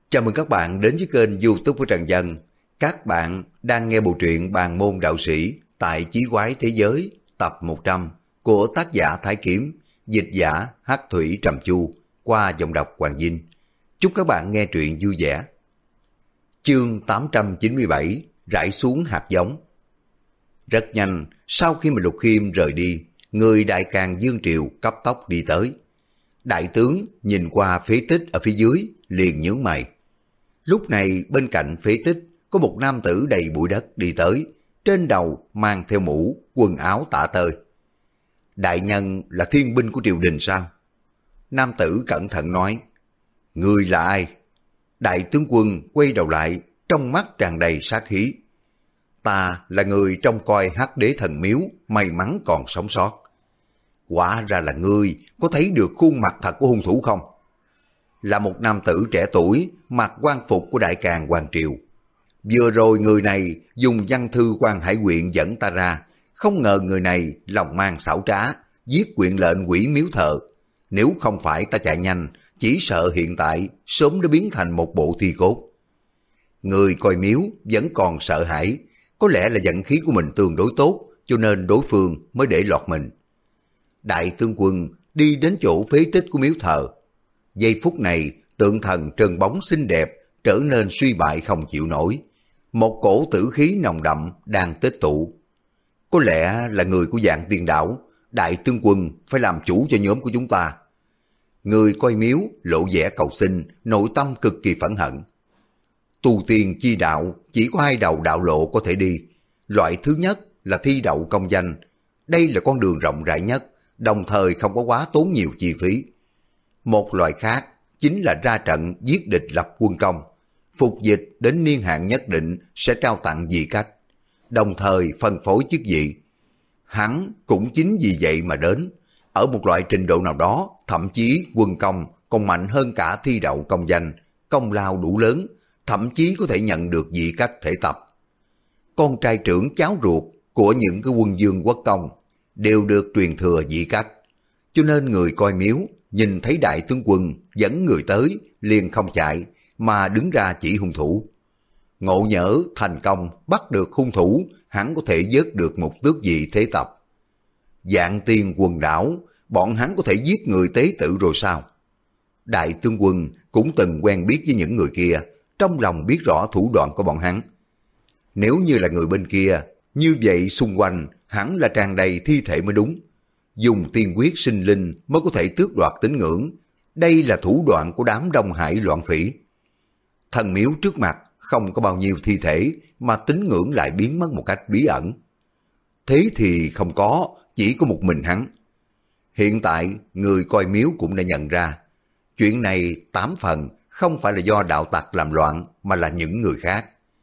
Chào mừng các bạn đến với kênh YouTube của Trần Dân. Các bạn đang nghe bộ truyện Bàn môn đạo sĩ tại Chí quái thế giới tập 100 của tác giả Thái Kiếm, dịch giả Hắc Thủy Trầm Chu qua giọng đọc Hoàng Vinh. Chúc các bạn nghe truyện vui vẻ. Chương 897 rải xuống hạt giống. Rất nhanh, sau khi mà Lục Khiêm rời đi, người Đại Càn Dương Triều cấp tốc đi tới. Đại tướng nhìn qua phế tích ở phía dưới, liền nhướng mày. Lúc này bên cạnh phế tích có một nam tử đầy bụi đất đi tới, trên đầu mang theo mũ, quần áo tả tơi. Đại nhân là thiên binh của triều đình sao? Nam tử cẩn thận nói. Người là ai? Đại tướng quân quay đầu lại, trong mắt tràn đầy sát khí. Ta là người trông coi Hắc Đế Thần Miếu, may mắn còn sống sót. Quả ra là ngươi, có thấy được khuôn mặt thật của hung thủ không? Là một nam tử trẻ tuổi, mặc quan phục của Đại Càn Hoàng Triều. Vừa rồi người này dùng văn thư Quan Hải Quyện dẫn ta ra, không ngờ người này lòng mang xảo trá, viết quyện lệnh quỷ miếu thờ. Nếu không phải ta chạy nhanh, chỉ sợ hiện tại sớm đã biến thành một bộ thi cốt. Người coi miếu vẫn còn sợ hãi, có lẽ là vận khí của mình tương đối tốt, cho nên đối phương mới để lọt mình. Đại tướng quân đi đến chỗ phế tích của miếu thờ. Giây phút này, tượng thần trơn bóng xinh đẹp trở nên suy bại không chịu nổi. Một cổ tử khí nồng đậm đang tích tụ. Có lẽ là người của Vạn Tiên Đảo, đại tướng quân phải làm chủ cho nhóm của chúng ta. Người coi miếu lộ vẻ cầu xin, nội tâm cực kỳ phẫn hận. Tu tiên chi đạo chỉ có hai đầu đạo lộ có thể đi. Loại thứ nhất là thi đậu công danh. Đây là con đường rộng rãi nhất, đồng thời không có quá tốn nhiều chi phí. Một loại khác chính là ra trận giết địch lập quân công. Phục dịch đến niên hạn nhất định sẽ trao tặng vị cách, đồng thời phân phối chức vị. Hắn cũng chính vì vậy mà đến. Ở một loại trình độ nào đó, thậm chí quân công còn mạnh hơn cả thi đậu công danh, công lao đủ lớn, thậm chí có thể nhận được vị cách thể tập. Con trai trưởng cháu ruột của những cái quân vương quốc công đều được truyền thừa vị cách. Cho nên người coi miếu nhìn thấy đại tướng quân dẫn người tới, liền không chạy mà đứng ra chỉ hung thủ. Ngộ nhỡ thành công bắt được hung thủ, hắn có thể vớt được một tước vị thế tập. Vạn Tiên Quần Đảo, bọn hắn có thể giết người tế tự rồi sao? Đại tướng quân cũng từng quen biết với những người kia, trong lòng biết rõ thủ đoạn của bọn hắn. Nếu như là người bên kia, như vậy xung quanh hẳn là tràn đầy thi thể mới đúng. Dùng tiên quyết sinh linh mới có thể tước đoạt tín ngưỡng. Đây là thủ đoạn của đám Đông Hải loạn phỉ. Thần miếu trước mặt không có bao nhiêu thi thể mà tín ngưỡng lại biến mất một cách bí ẩn. Thế thì không có, chỉ có một mình hắn. Hiện tại người coi miếu cũng đã nhận ra, chuyện này 8 phần không phải là do đạo tặc làm loạn mà là những người khác.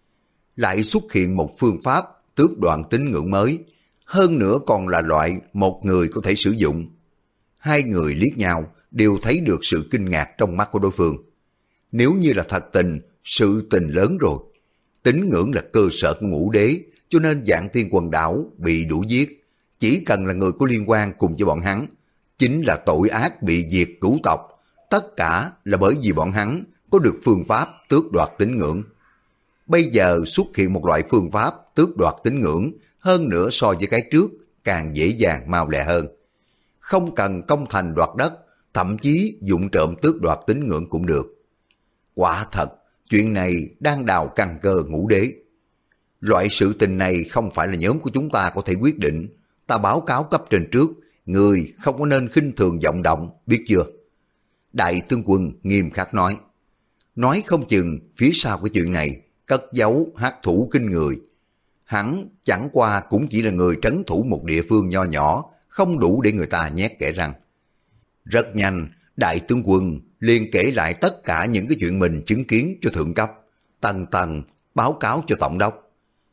Lại xuất hiện một phương pháp tước đoạn tín ngưỡng mới, hơn nữa còn là loại một người có thể sử dụng. Hai người liếc nhau đều thấy được sự kinh ngạc trong mắt của đối phương. Nếu như là thật tình, sự tình lớn rồi. Tín ngưỡng là cơ sở của ngũ đế, cho nên Vạn Tiên Quần Đảo bị đuổi giết. Chỉ cần là người có liên quan cùng với bọn hắn, chính là tội ác bị diệt cửu tộc. Tất cả là bởi vì bọn hắn có được phương pháp tước đoạt tín ngưỡng. Bây giờ xuất hiện một loại phương pháp tước đoạt tín ngưỡng, hơn nữa so với cái trước càng dễ dàng mau lẹ hơn. Không cần công thành đoạt đất, thậm chí dụng trộm tước đoạt tín ngưỡng cũng được. Quả thật, chuyện này đang đào căn cơ ngũ đế. Loại sự tình này không phải là nhóm của chúng ta có thể quyết định. Ta báo cáo cấp trên trước, người không có nên khinh thường vọng động, biết chưa? Đại tướng quân nghiêm khắc nói. Nói không chừng phía sau cái chuyện này cất giấu hắc thủ kinh người. Hắn chẳng qua cũng chỉ là người trấn thủ một địa phương nho nhỏ, không đủ để người ta nhét kẽ răng. Rất nhanh, đại tướng quân liền kể lại tất cả những cái chuyện mình chứng kiến cho thượng cấp, tầng tầng báo cáo cho tổng đốc.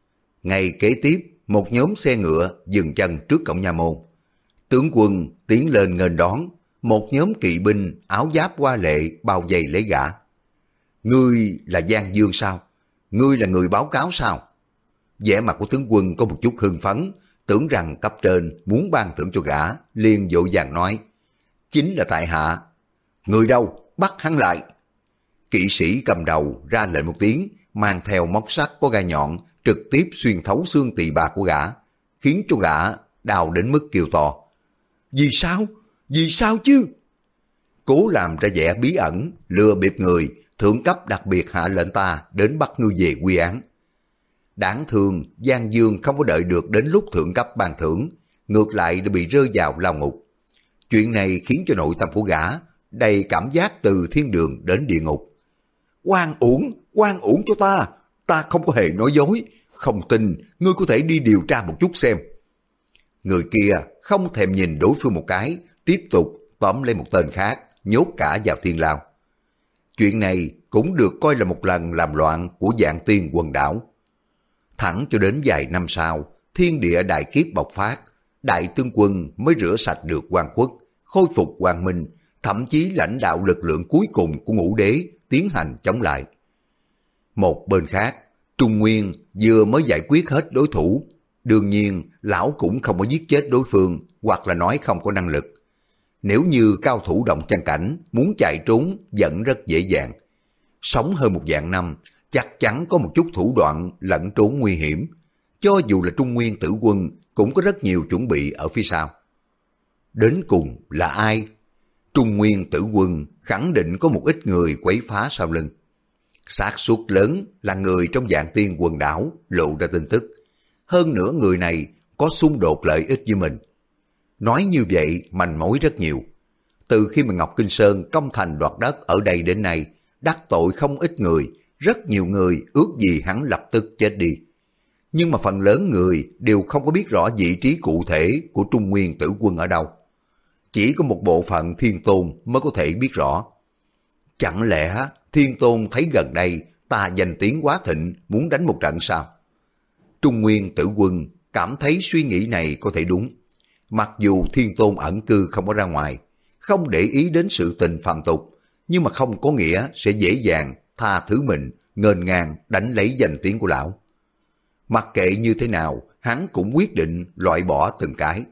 Ngày kế tiếp, một nhóm xe ngựa dừng chân trước cổng nha môn. Tướng quân tiến lên nghênh đón, một nhóm kỵ binh áo giáp hoa lệ bao vây lấy gã. Ngươi là Giang Dương sao? Ngươi là người báo cáo sao? Vẻ mặt của tướng quân có một chút hưng phấn, tưởng rằng cấp trên muốn ban thưởng cho gã, liền vội vàng nói. Chính là tại hạ. Người đâu? Bắt hắn lại. Kỵ sĩ cầm đầu ra lệnh một tiếng, mang theo móc sắt có gai nhọn trực tiếp xuyên thấu xương tỳ bà của gã, khiến cho gã đau đến mức kêu to. Vì sao? Vì sao chứ? Cố làm ra vẻ bí ẩn, lừa bịp người, thượng cấp đặc biệt hạ lệnh ta đến bắt ngươi về quy án. Đáng thương, Giang Dương không có đợi được đến lúc thượng cấp ban thưởng, ngược lại đã bị rơi vào lao ngục. Chuyện này khiến cho nội tâm của gã đầy cảm giác từ thiên đường đến địa ngục. Oan uổng cho ta không có hề nói dối, không tin ngươi có thể đi điều tra một chút xem. Người kia không thèm nhìn đối phương một cái, tiếp tục tóm lấy một tên khác, nhốt cả vào thiên lao. Chuyện này cũng được coi là một lần làm loạn của Vạn Tiên quần đảo. Thẳng cho đến vài năm sau, thiên địa đại kiếp bộc phát, đại tướng quân mới rửa sạch được oan khuất, khôi phục quang minh, thậm chí lãnh đạo lực lượng cuối cùng của Ngũ Đế tiến hành chống lại. Một bên khác, Trung Nguyên vừa mới giải quyết hết đối thủ, đương nhiên lão cũng không có giết chết đối phương, hoặc là nói không có năng lực. Nếu như cao thủ động chân cảnh muốn chạy trốn vẫn rất dễ dàng. Sống hơn 1.000 năm, chắc chắn có một chút thủ đoạn lẫn trốn nguy hiểm. Cho dù là Trung Nguyên tử quân cũng có rất nhiều chuẩn bị ở phía sau. Đến cùng là ai? Trung Nguyên tử quân khẳng định có một ít người quấy phá sau lưng. Xác suất lớn là người trong Vạn Tiên quần đảo lộ ra tin tức. Hơn nữa người này có xung đột lợi ích với mình. Nói như vậy manh mối rất nhiều. Từ khi mà Ngọc Kinh Sơn công thành đoạt đất ở đây đến nay, đắc tội không ít người, rất nhiều người ước gì hắn lập tức chết đi. Nhưng mà phần lớn người đều không có biết rõ vị trí cụ thể của Trung Nguyên tử quân ở đâu. Chỉ có một bộ phận Thiên Tôn mới có thể biết rõ. Chẳng lẽ Thiên Tôn thấy gần đây ta danh tiếng quá thịnh muốn đánh một trận sao? Trung Nguyên tử quân cảm thấy suy nghĩ này có thể đúng. Mặc dù Thiên Tôn ẩn cư không có ra ngoài, không để ý đến sự tình phàm tục, nhưng mà không có nghĩa sẽ dễ dàng tha thứ mình, nghênh ngang đánh lấy danh tiếng của lão. Mặc kệ như thế nào, hắn cũng quyết định loại bỏ từng cái.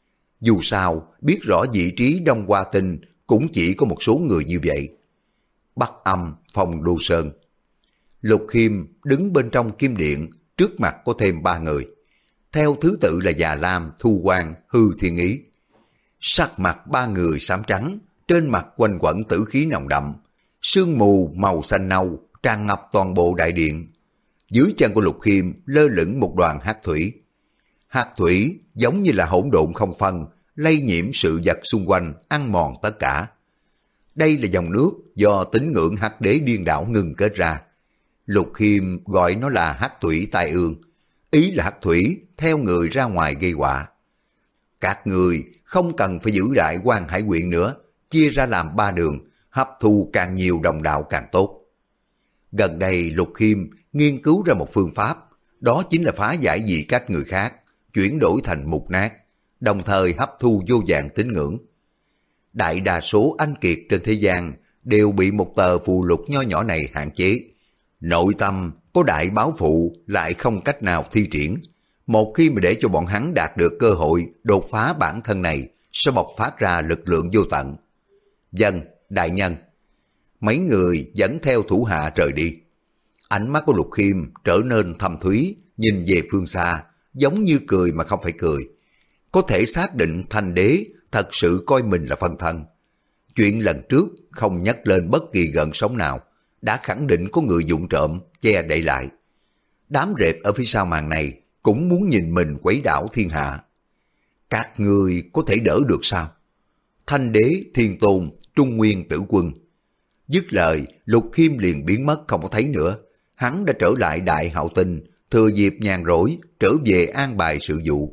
Dù sao, biết rõ vị trí Đông Hoa Tinh cũng chỉ có một số người như vậy. Bắc Âm, Phong Đô Sơn. Lục Khiêm đứng bên trong kim điện, trước mặt có thêm 3 người. Theo thứ tự là Già Lam, Thu Quang, Hư Thiên Ý. Sắc mặt 3 người xám trắng, trên mặt quanh quẩn tử khí nồng đậm. Sương mù màu xanh nâu tràn ngập toàn bộ đại điện. Dưới chân của Lục Khiêm lơ lửng một đoàn hắc thủy. Hắc thủy giống như là hỗn độn không phân, lây nhiễm sự vật xung quanh, ăn mòn tất cả. Đây là dòng nước do tín ngưỡng Hắc Đế điên đảo ngừng kết ra. Lục Khiêm gọi nó là hắc thủy tai ương. Ý là hắc thủy theo người ra ngoài gây họa. Các người không cần phải giữ đại Quan Hải Quyện nữa, chia ra làm 3 đường, hấp thu càng nhiều đồng đạo càng tốt. Gần đây Lục Khiêm nghiên cứu ra một phương pháp, đó chính là phá giải dị cách người khác, chuyển đổi thành mục nát, đồng thời hấp thu vô vàn tín ngưỡng. Đại đa số anh kiệt trên thế gian đều bị một tờ phù lục nho nhỏ này hạn chế. Nội tâm có đại báo phụ lại không cách nào thi triển. Một khi mà để cho bọn hắn đạt được cơ hội đột phá bản thân này, sẽ bộc phát ra lực lượng vô tận. Dân, đại nhân. Mấy người dẫn theo thủ hạ rời đi. Ánh mắt của Lục Khiêm trở nên thâm thúy, nhìn về phương xa, giống như cười mà không phải cười. Có thể xác định Thanh Đế thật sự coi mình là phân thân. Chuyện lần trước không nhắc lên bất kỳ gợn sóng nào, đã khẳng định có người vụng trộm che đậy lại. Đám rệp ở phía sau màn này cũng muốn nhìn mình quấy đảo thiên hạ. Các người có thể đỡ được sao? Thanh Đế, Thiên Tôn, Trung Nguyên tử quân. Dứt lời, Lục Khiêm liền biến mất không có thấy nữa. Hắn đã trở lại Đại Hạo Tinh, thừa dịp nhàn rỗi trở về an bài sự vụ.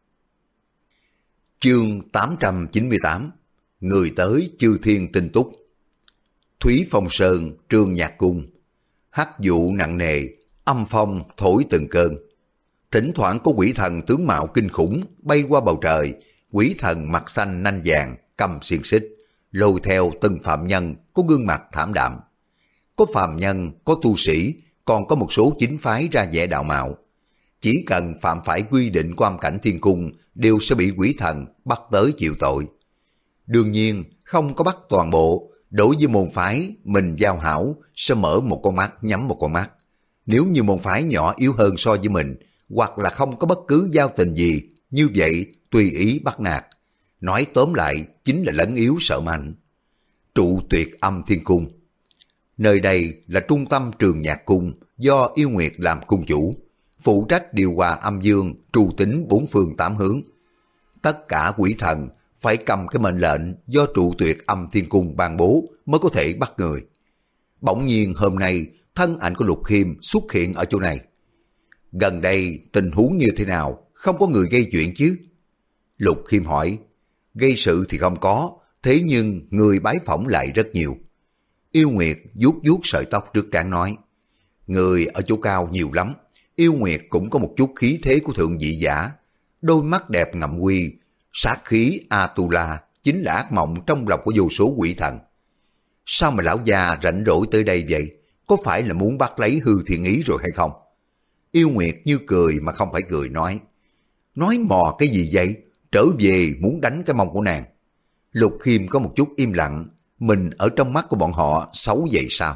Chương 898. Người tới chư thiên tinh túc. Thúy Phong Sơn, Trường Nhạc Cung. Hắc vụ nặng nề, âm phong thổi từng cơn. Thỉnh thoảng có quỷ thần tướng mạo kinh khủng bay qua bầu trời. Quỷ thần mặt xanh nanh vàng, cầm xiềng xích, lôi theo từng phạm nhân có gương mặt thảm đạm. Có phàm nhân, có tu sĩ, còn có một số chính phái ra vẻ đạo mạo. Chỉ cần phạm phải quy định của âm cảnh thiên cung đều sẽ bị quỷ thần bắt tới chịu tội. Đương nhiên không có bắt toàn bộ, Đối với môn phái, mình giao hảo sẽ mở một con mắt nhắm một con mắt. Nếu như môn phái nhỏ yếu hơn so với mình, hoặc là không có bất cứ giao tình gì, như vậy tùy ý bắt nạt. Nói tóm lại chính là lấn yếu sợ mạnh. Trụ Tuyệt Âm Thiên Cung. Nơi đây là trung tâm trường nhạc cung do Yêu Nguyệt làm cung chủ, phụ trách điều hòa âm dương, tru tính bốn phương tám hướng. Tất cả quỷ thần phải cầm cái mệnh lệnh do Trụ Tuyệt Âm Thiên Cung ban bố mới có thể bắt người. Bỗng nhiên hôm nay thân ảnh của Lục Khiêm xuất hiện ở chỗ này. Gần đây tình huống như thế nào, không có người gây chuyện chứ? Lục Khiêm hỏi. Gây sự thì không có, thế nhưng người bái phỏng lại rất nhiều. Yêu Nguyệt vuốt vuốt sợi tóc trước trán nói. Người ở chỗ cao nhiều lắm, Yêu Nguyệt cũng có một chút khí thế của thượng vị giả. Đôi mắt đẹp ngậm quy, sát khí Atula chính là ác mộng trong lòng của vô số quỷ thần. Sao mà lão già rảnh rỗi tới đây vậy? Có phải là muốn bắt lấy Hư Thiên Ý rồi hay không? Yêu Nguyệt như cười mà không phải cười nói. Nói mò cái gì vậy? Trở về muốn đánh cái mông của nàng. Lục Khiêm có một chút im lặng. Mình ở trong mắt của bọn họ xấu vậy sao?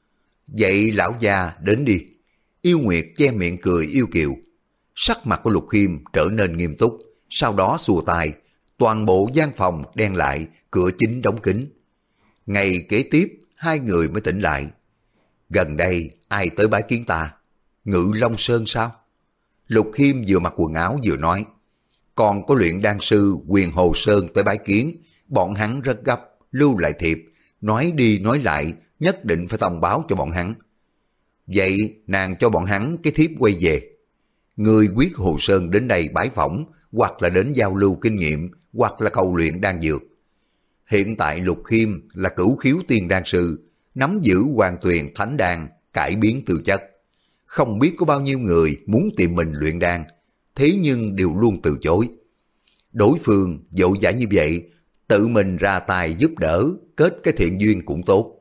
Vậy lão già đến đi. Yêu Nguyệt che miệng cười yêu kiều. Sắc mặt của Lục Khiêm trở nên nghiêm túc. Sau đó xua tay. Toàn bộ gian phòng đen lại, cửa chính đóng kín. Ngày kế tiếp, hai người mới tỉnh lại. Gần đây ai tới bái kiến ta? Ngự Long Sơn sao? Lục Khiêm vừa mặc quần áo vừa nói. Còn có luyện đan sư Quyền Hồ Sơn tới bái kiến. Bọn hắn rất gấp, lưu lại thiệp. Nói đi nói lại, nhất định phải thông báo cho bọn hắn. Vậy nàng cho bọn hắn cái thiếp quay về. Người quyết Hồ Sơn đến đây bái phỏng, hoặc là đến giao lưu kinh nghiệm, hoặc là cầu luyện đan dược. Hiện tại Lục Khiêm là cửu khiếu tiên đan sư, nắm giữ hoàn tuyền thánh đan, cải biến tư chất. Không biết có bao nhiêu người muốn tìm mình luyện đan, thế nhưng đều luôn từ chối. Đối phương dội dã như vậy, tự mình ra tay giúp đỡ, kết cái thiện duyên cũng tốt.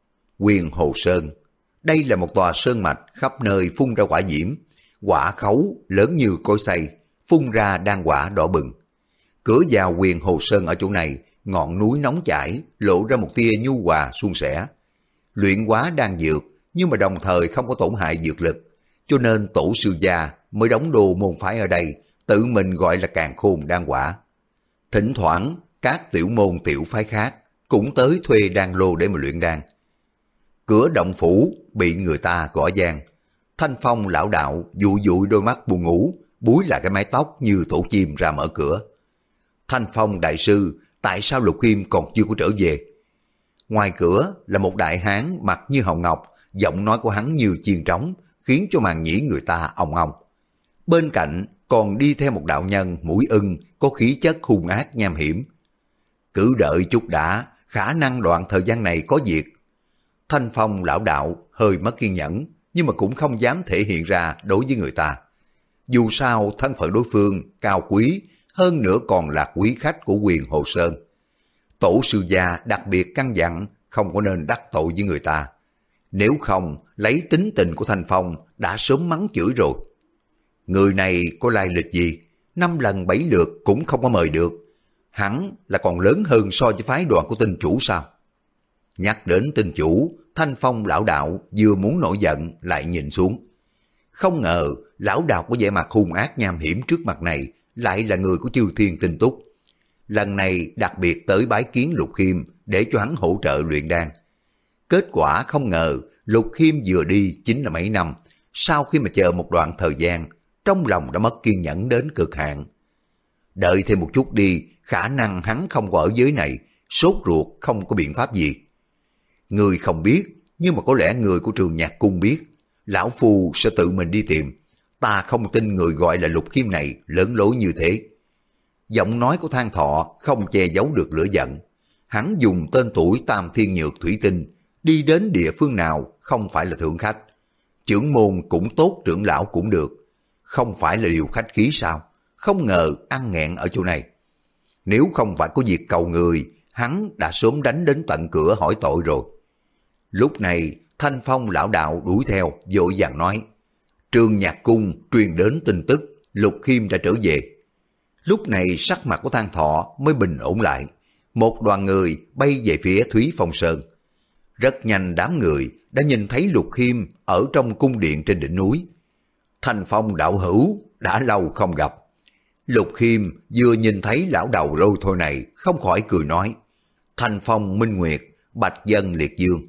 Quyền Hồ Sơn, đây là một tòa sơn mạch khắp nơi phun ra quả diễm, quả khấu lớn như cối xay, phun ra đan quả đỏ bừng. Cửa vào Quyền Hồ Sơn ở chỗ này, ngọn núi nóng chảy, lộ ra một tia nhu hòa suôn sẻ. Luyện hóa đan dược, nhưng mà đồng thời không có tổn hại dược lực, cho nên tổ sư gia mới đóng đô môn phái ở đây, tự mình gọi là Càn Khôn đan quả. Thỉnh thoảng, các tiểu môn tiểu phái khác cũng tới thuê đan lô để mà luyện đan. Cửa động phủ bị người ta gõ vang. Thanh Phong lão đạo dụi dụi đôi mắt buồn ngủ, búi lại cái mái tóc như tổ chim ra mở cửa. Thanh Phong đại sư, tại sao Lục Khiêm còn chưa có trở về? Ngoài cửa là một đại hán mặt như hồng ngọc, giọng nói của hắn như chiên trống, khiến cho màn nhĩ người ta ong ong. Bên cạnh còn đi theo một đạo nhân mũi ưng có khí chất hung ác nham hiểm. Cứ đợi chút đã, khả năng đoạn thời gian này có việc. Thanh Phong lão đạo hơi mất kiên nhẫn, nhưng mà cũng không dám thể hiện ra đối với người ta. Dù sao thân phận đối phương cao quý, hơn nữa còn là quý khách của Quyền Hồ Sơn. Tổ sư gia đặc biệt căn dặn không có nên đắc tội với người ta. Nếu không, lấy tính tình của Thanh Phong đã sớm mắng chửi rồi. Người này có lai lịch gì? 5 lần 7 lượt cũng không có mời được. Hắn là còn lớn hơn so với phái đoàn của tinh chủ sao? Nhắc đến tinh chủ, Thanh Phong lão đạo vừa muốn nổi giận lại nhìn xuống. Không ngờ lão đạo có vẻ mặt hung ác nham hiểm trước mặt này lại là người của Chư Thiên Tinh Túc. Lần này đặc biệt tới bái kiến Lục Khiêm để cho hắn hỗ trợ luyện đan. Kết quả không ngờ Lục Khiêm vừa đi chính là mấy năm, sau khi mà chờ một đoạn thời gian, trong lòng đã mất kiên nhẫn đến cực hạn. Đợi thêm một chút đi, khả năng hắn không có ở giới này, sốt ruột không có biện pháp gì. Người không biết, nhưng mà có lẽ người của trường nhạc cung biết. Lão Phu sẽ tự mình đi tìm. Ta không tin người gọi là Lục Khiêm này lớn lối như thế. Giọng nói của Thang Thọ không che giấu được lửa giận. Hắn dùng tên tuổi Tam Thiên Nhược Thủy Tinh, đi đến địa phương nào không phải là thượng khách. Trưởng môn cũng tốt, trưởng lão cũng được. Không phải là điều khách khí sao? Không ngờ ăn nghẹn ở chỗ này. Nếu không phải có việc cầu người, hắn đã sớm đánh đến tận cửa hỏi tội rồi. Lúc này, Thanh Phong lão đạo đuổi theo, vội vàng nói. Trường nhạc cung truyền đến tin tức, Lục Khiêm đã trở về. Lúc này sắc mặt của Thang Thọ mới bình ổn lại. một đoàn người bay về phía Thúy Phong Sơn. Rất nhanh đám người đã nhìn thấy Lục Khiêm ở trong cung điện trên đỉnh núi. Thanh Phong đạo hữu, đã lâu không gặp. Lục Khiêm vừa nhìn thấy lão đầu lôi thôi này, không khỏi cười nói: Thanh Phong Minh Nguyệt, Bạch Dân Liệt Dương.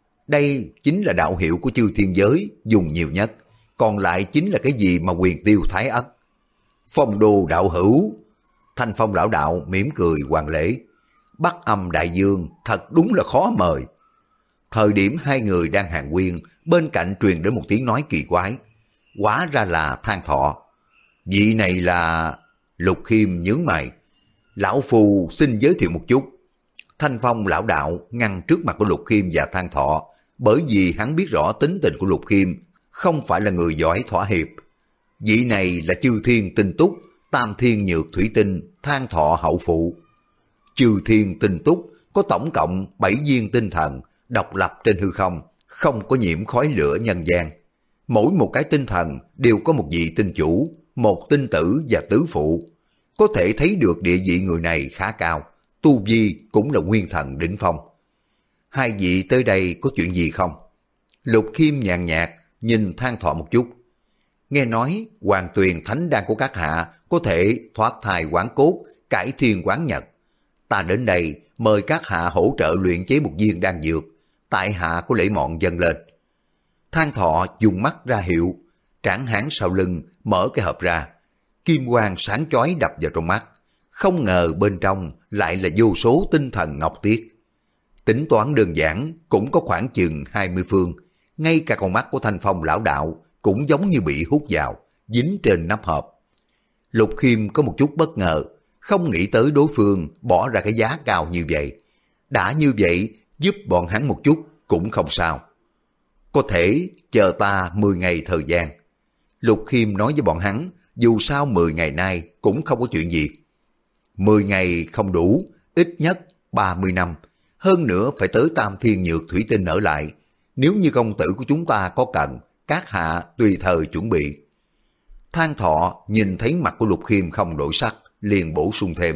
Đây chính là đạo hiệu của chư thiên giới dùng nhiều nhất, còn lại chính là cái gì mà Quyền Tiêu Thái Ất. Phong Đô đạo hữu. Thanh Phong lão đạo mỉm cười hoàn lễ. Bắc Âm Đại Dương thật đúng là khó mời. Thời điểm hai người đang hàn huyên, bên cạnh truyền đến một tiếng nói kỳ quái. Hóa ra là Thang Thọ. Vị này là... Lục Khiêm nhướng mày. Lão Phu xin giới thiệu một chút. Thanh Phong lão đạo ngăn trước mặt của Lục Khiêm và Thang Thọ, bởi vì hắn biết rõ tính tình của Lục Khiêm không phải là người giỏi thỏa hiệp. Vị này là Chư Thiên Tinh Túc, Tam Thiên Nhược Thủy Tinh, Thang Thọ hậu phụ. Chư Thiên Tinh Túc có tổng cộng 7 viên tinh thần, độc lập trên hư không, không có nhiễm khói lửa nhân gian. Mỗi một cái tinh thần đều có một vị tinh chủ, một tinh tử và tứ phụ. Có thể thấy được địa vị người này khá cao, tu vi cũng là nguyên thần đỉnh phong. Hai vị tới đây có chuyện gì không? Lục Khiêm nhàn nhạt nhìn Thang Thọ một chút. Nghe nói Hoàng Tuyền Thánh Đan của các hạ có thể thoát thai hoán cốt, cải thiên hoán nhật. Ta đến đây mời các hạ hỗ trợ luyện chế một viên đan dược, tại hạ có lễ mọn dâng lên. Thang Thọ dùng mắt ra hiệu, tráng hán sau lưng mở cái hộp ra, kim quang sáng chói đập vào trong mắt. Không ngờ bên trong lại là vô số tinh thần ngọc tiết. Tính toán đơn giản cũng có khoảng chừng 20 phương, ngay cả con mắt của Thanh Phong lão đạo cũng giống như bị hút vào, dính trên nắp hộp. Lục Khiêm có một chút bất ngờ, không nghĩ tới đối phương bỏ ra cái giá cao như vậy. Đã như vậy, giúp bọn hắn một chút cũng không sao. Có thể chờ ta 10 ngày thời gian. Lục Khiêm nói với bọn hắn, dù sao 10 ngày nay cũng không có chuyện gì. 10 ngày không đủ, ít nhất 30 năm. Hơn nữa phải tới Tam Thiên Nhược Thủy Tinh ở lại. Nếu như công tử của chúng ta có cần, các hạ tùy thời chuẩn bị. Thang Thọ nhìn thấy mặt của Lục Khiêm không đổi sắc, liền bổ sung thêm.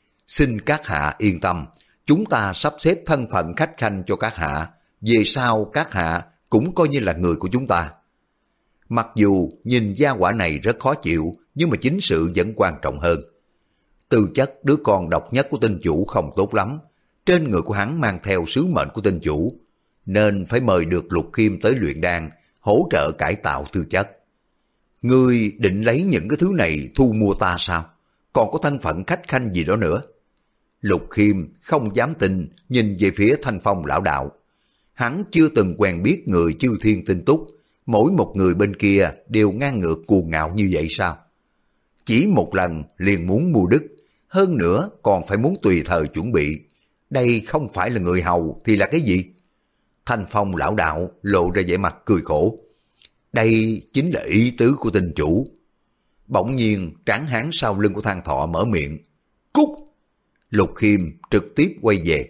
Xin các hạ yên tâm, chúng ta sắp xếp thân phận khách khanh cho các hạ. Về sau các hạ cũng coi như là người của chúng ta. Mặc dù nhìn gia hỏa này rất khó chịu, nhưng mà chính sự vẫn quan trọng hơn. Tư chất đứa con độc nhất của tinh chủ không tốt lắm. Trên người của hắn mang theo sứ mệnh của tinh chủ, nên phải mời được Lục Khiêm tới luyện đan, hỗ trợ cải tạo tư chất. Ngươi định lấy những cái thứ này thu mua ta sao? Còn có thân phận khách khanh gì đó nữa? Lục Khiêm không dám tin nhìn về phía Thanh Phong lão đạo. Hắn chưa từng quen biết người Chư Thiên Tinh Túc, mỗi một người bên kia đều ngang ngược cuồng ngạo như vậy sao? Chỉ một lần liền muốn mua đức, hơn nữa còn phải muốn tùy thời chuẩn bị. Đây không phải là người hầu thì là cái gì? Thanh Phong lão đạo lộ ra vẻ mặt cười khổ. Đây chính là ý tứ của tinh chủ. Bỗng nhiên tráng hán sau lưng của Thang Thọ mở miệng. Cút! Lục Khiêm trực tiếp quay về.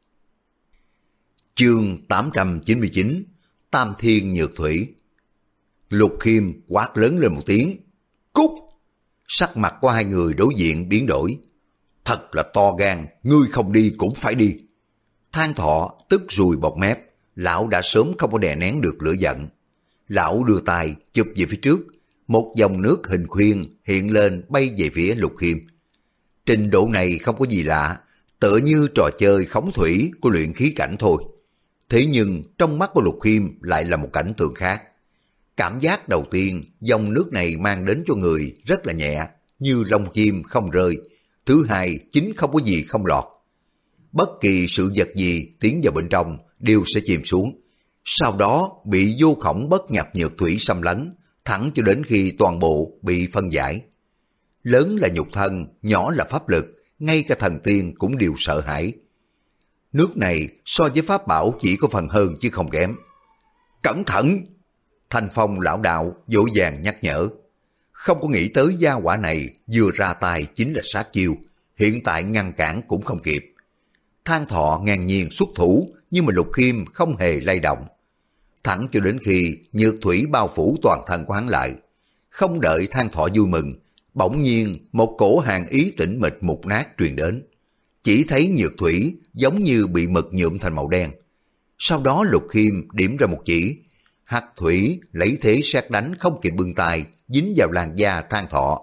Chương 899 Tam Thiên Nhược Thủy. Lục Khiêm quát lớn lên một tiếng. Cút! Sắc mặt của hai người đối diện biến đổi. Thật là to gan, ngươi không đi cũng phải đi. Thang Thọ tức rùi bọt mép, lão đã sớm không có đè nén được lửa giận. Lão đưa tay chụp về phía trước, một dòng nước hình khuyên hiện lên bay về phía Lục Khiêm. Trình độ này không có gì lạ, tựa như trò chơi khống thủy của luyện khí cảnh thôi. Thế nhưng trong mắt của Lục Khiêm lại là một cảnh tượng khác. Cảm giác đầu tiên, dòng nước này mang đến cho người rất là nhẹ, như lông chim không rơi. Thứ hai, chính không có gì không lọt. Bất kỳ sự vật gì tiến vào bên trong đều sẽ chìm xuống. Sau đó bị vô khổng bất nhập nhược thủy xâm lấn, thẳng cho đến khi toàn bộ bị phân giải. Lớn là nhục thân, nhỏ là pháp lực, ngay cả thần tiên cũng đều sợ hãi. Nước này so với pháp bảo chỉ có phần hơn chứ không kém. Cẩn thận! Thanh Phong lão đạo vội vàng nhắc nhở. Không có nghĩ tới gia hỏa này vừa ra tay chính là sát chiêu, hiện tại ngăn cản cũng không kịp. Thang Thọ ngang nhiên xuất thủ, nhưng mà Lục Khiêm không hề lay động. Thẳng cho đến khi nhược thủy bao phủ toàn thân của hắn lại. Không đợi Thang Thọ vui mừng, bỗng nhiên một cổ hàng ý tĩnh mịch mục nát truyền đến. chỉ thấy nhược thủy giống như bị mực nhuộm thành màu đen. Sau đó Lục Khiêm điểm ra một chỉ, hắc thủy lấy thế sét đánh không kịp bưng tay, dính vào làn da Thang Thọ.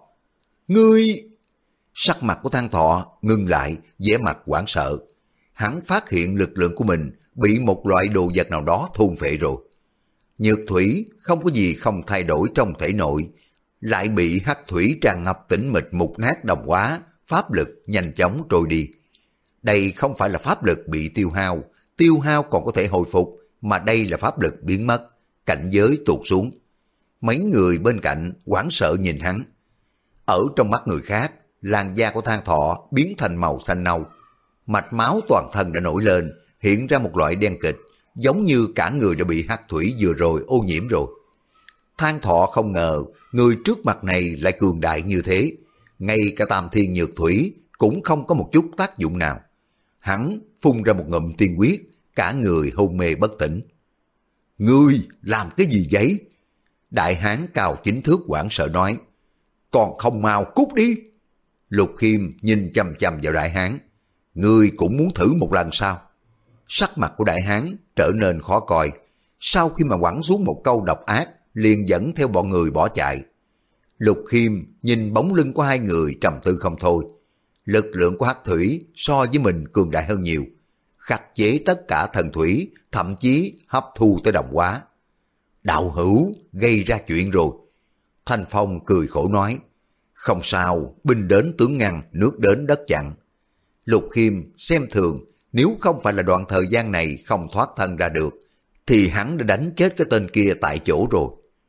Ngươi! Sắc mặt của Thang Thọ ngưng lại, vẻ mặt hoảng sợ. Hắn phát hiện lực lượng của mình bị một loại đồ vật nào đó thôn phệ rồi. Nhược thủy không có gì không thay đổi trong thể nội, lại bị hắc thủy tràn ngập tĩnh mịch mục nát đồng hóa, pháp lực nhanh chóng trôi đi. Đây không phải là pháp lực bị tiêu hao còn có thể hồi phục, mà đây là pháp lực biến mất, cảnh giới tụt xuống. Mấy người bên cạnh hoảng sợ nhìn hắn. Ở trong mắt người khác, làn da của Thang Thọ biến thành màu xanh nâu, mạch máu toàn thân đã nổi lên, hiện ra một loại đen kịch, giống như cả người đã bị hắc thủy vừa rồi ô nhiễm rồi. Thang Thọ không ngờ người trước mặt này lại cường đại như thế, ngay cả Tam Thiên Nhược Thủy cũng không có một chút tác dụng nào. Hắn phun ra một ngụm tiên quyết, cả người hôn mê bất tỉnh. Ngươi làm cái gì vậy? Đại hán cao 9 thước hoảng sợ nói. Còn không mau cút đi. Lục Khiêm nhìn chằm chằm vào đại hán. Ngươi cũng muốn thử một lần sao? Sắc mặt của đại hán trở nên khó coi. Sau khi mà quẳng xuống một câu độc ác, liền dẫn theo bọn người bỏ chạy. Lục Khiêm nhìn bóng lưng của hai người trầm tư không thôi. Lực lượng của hắc thủy so với mình cường đại hơn nhiều, khắc chế tất cả thần thủy, thậm chí hấp thu tới đồng hóa. Đạo hữu gây ra chuyện rồi. Thanh Phong cười khổ nói. Không sao, binh đến tướng ngăn, nước đến đất chặn. Lục Khiêm xem thường, nếu không phải là đoạn thời gian này không thoát thân ra được, thì hắn đã đánh chết cái tên kia tại chỗ rồi.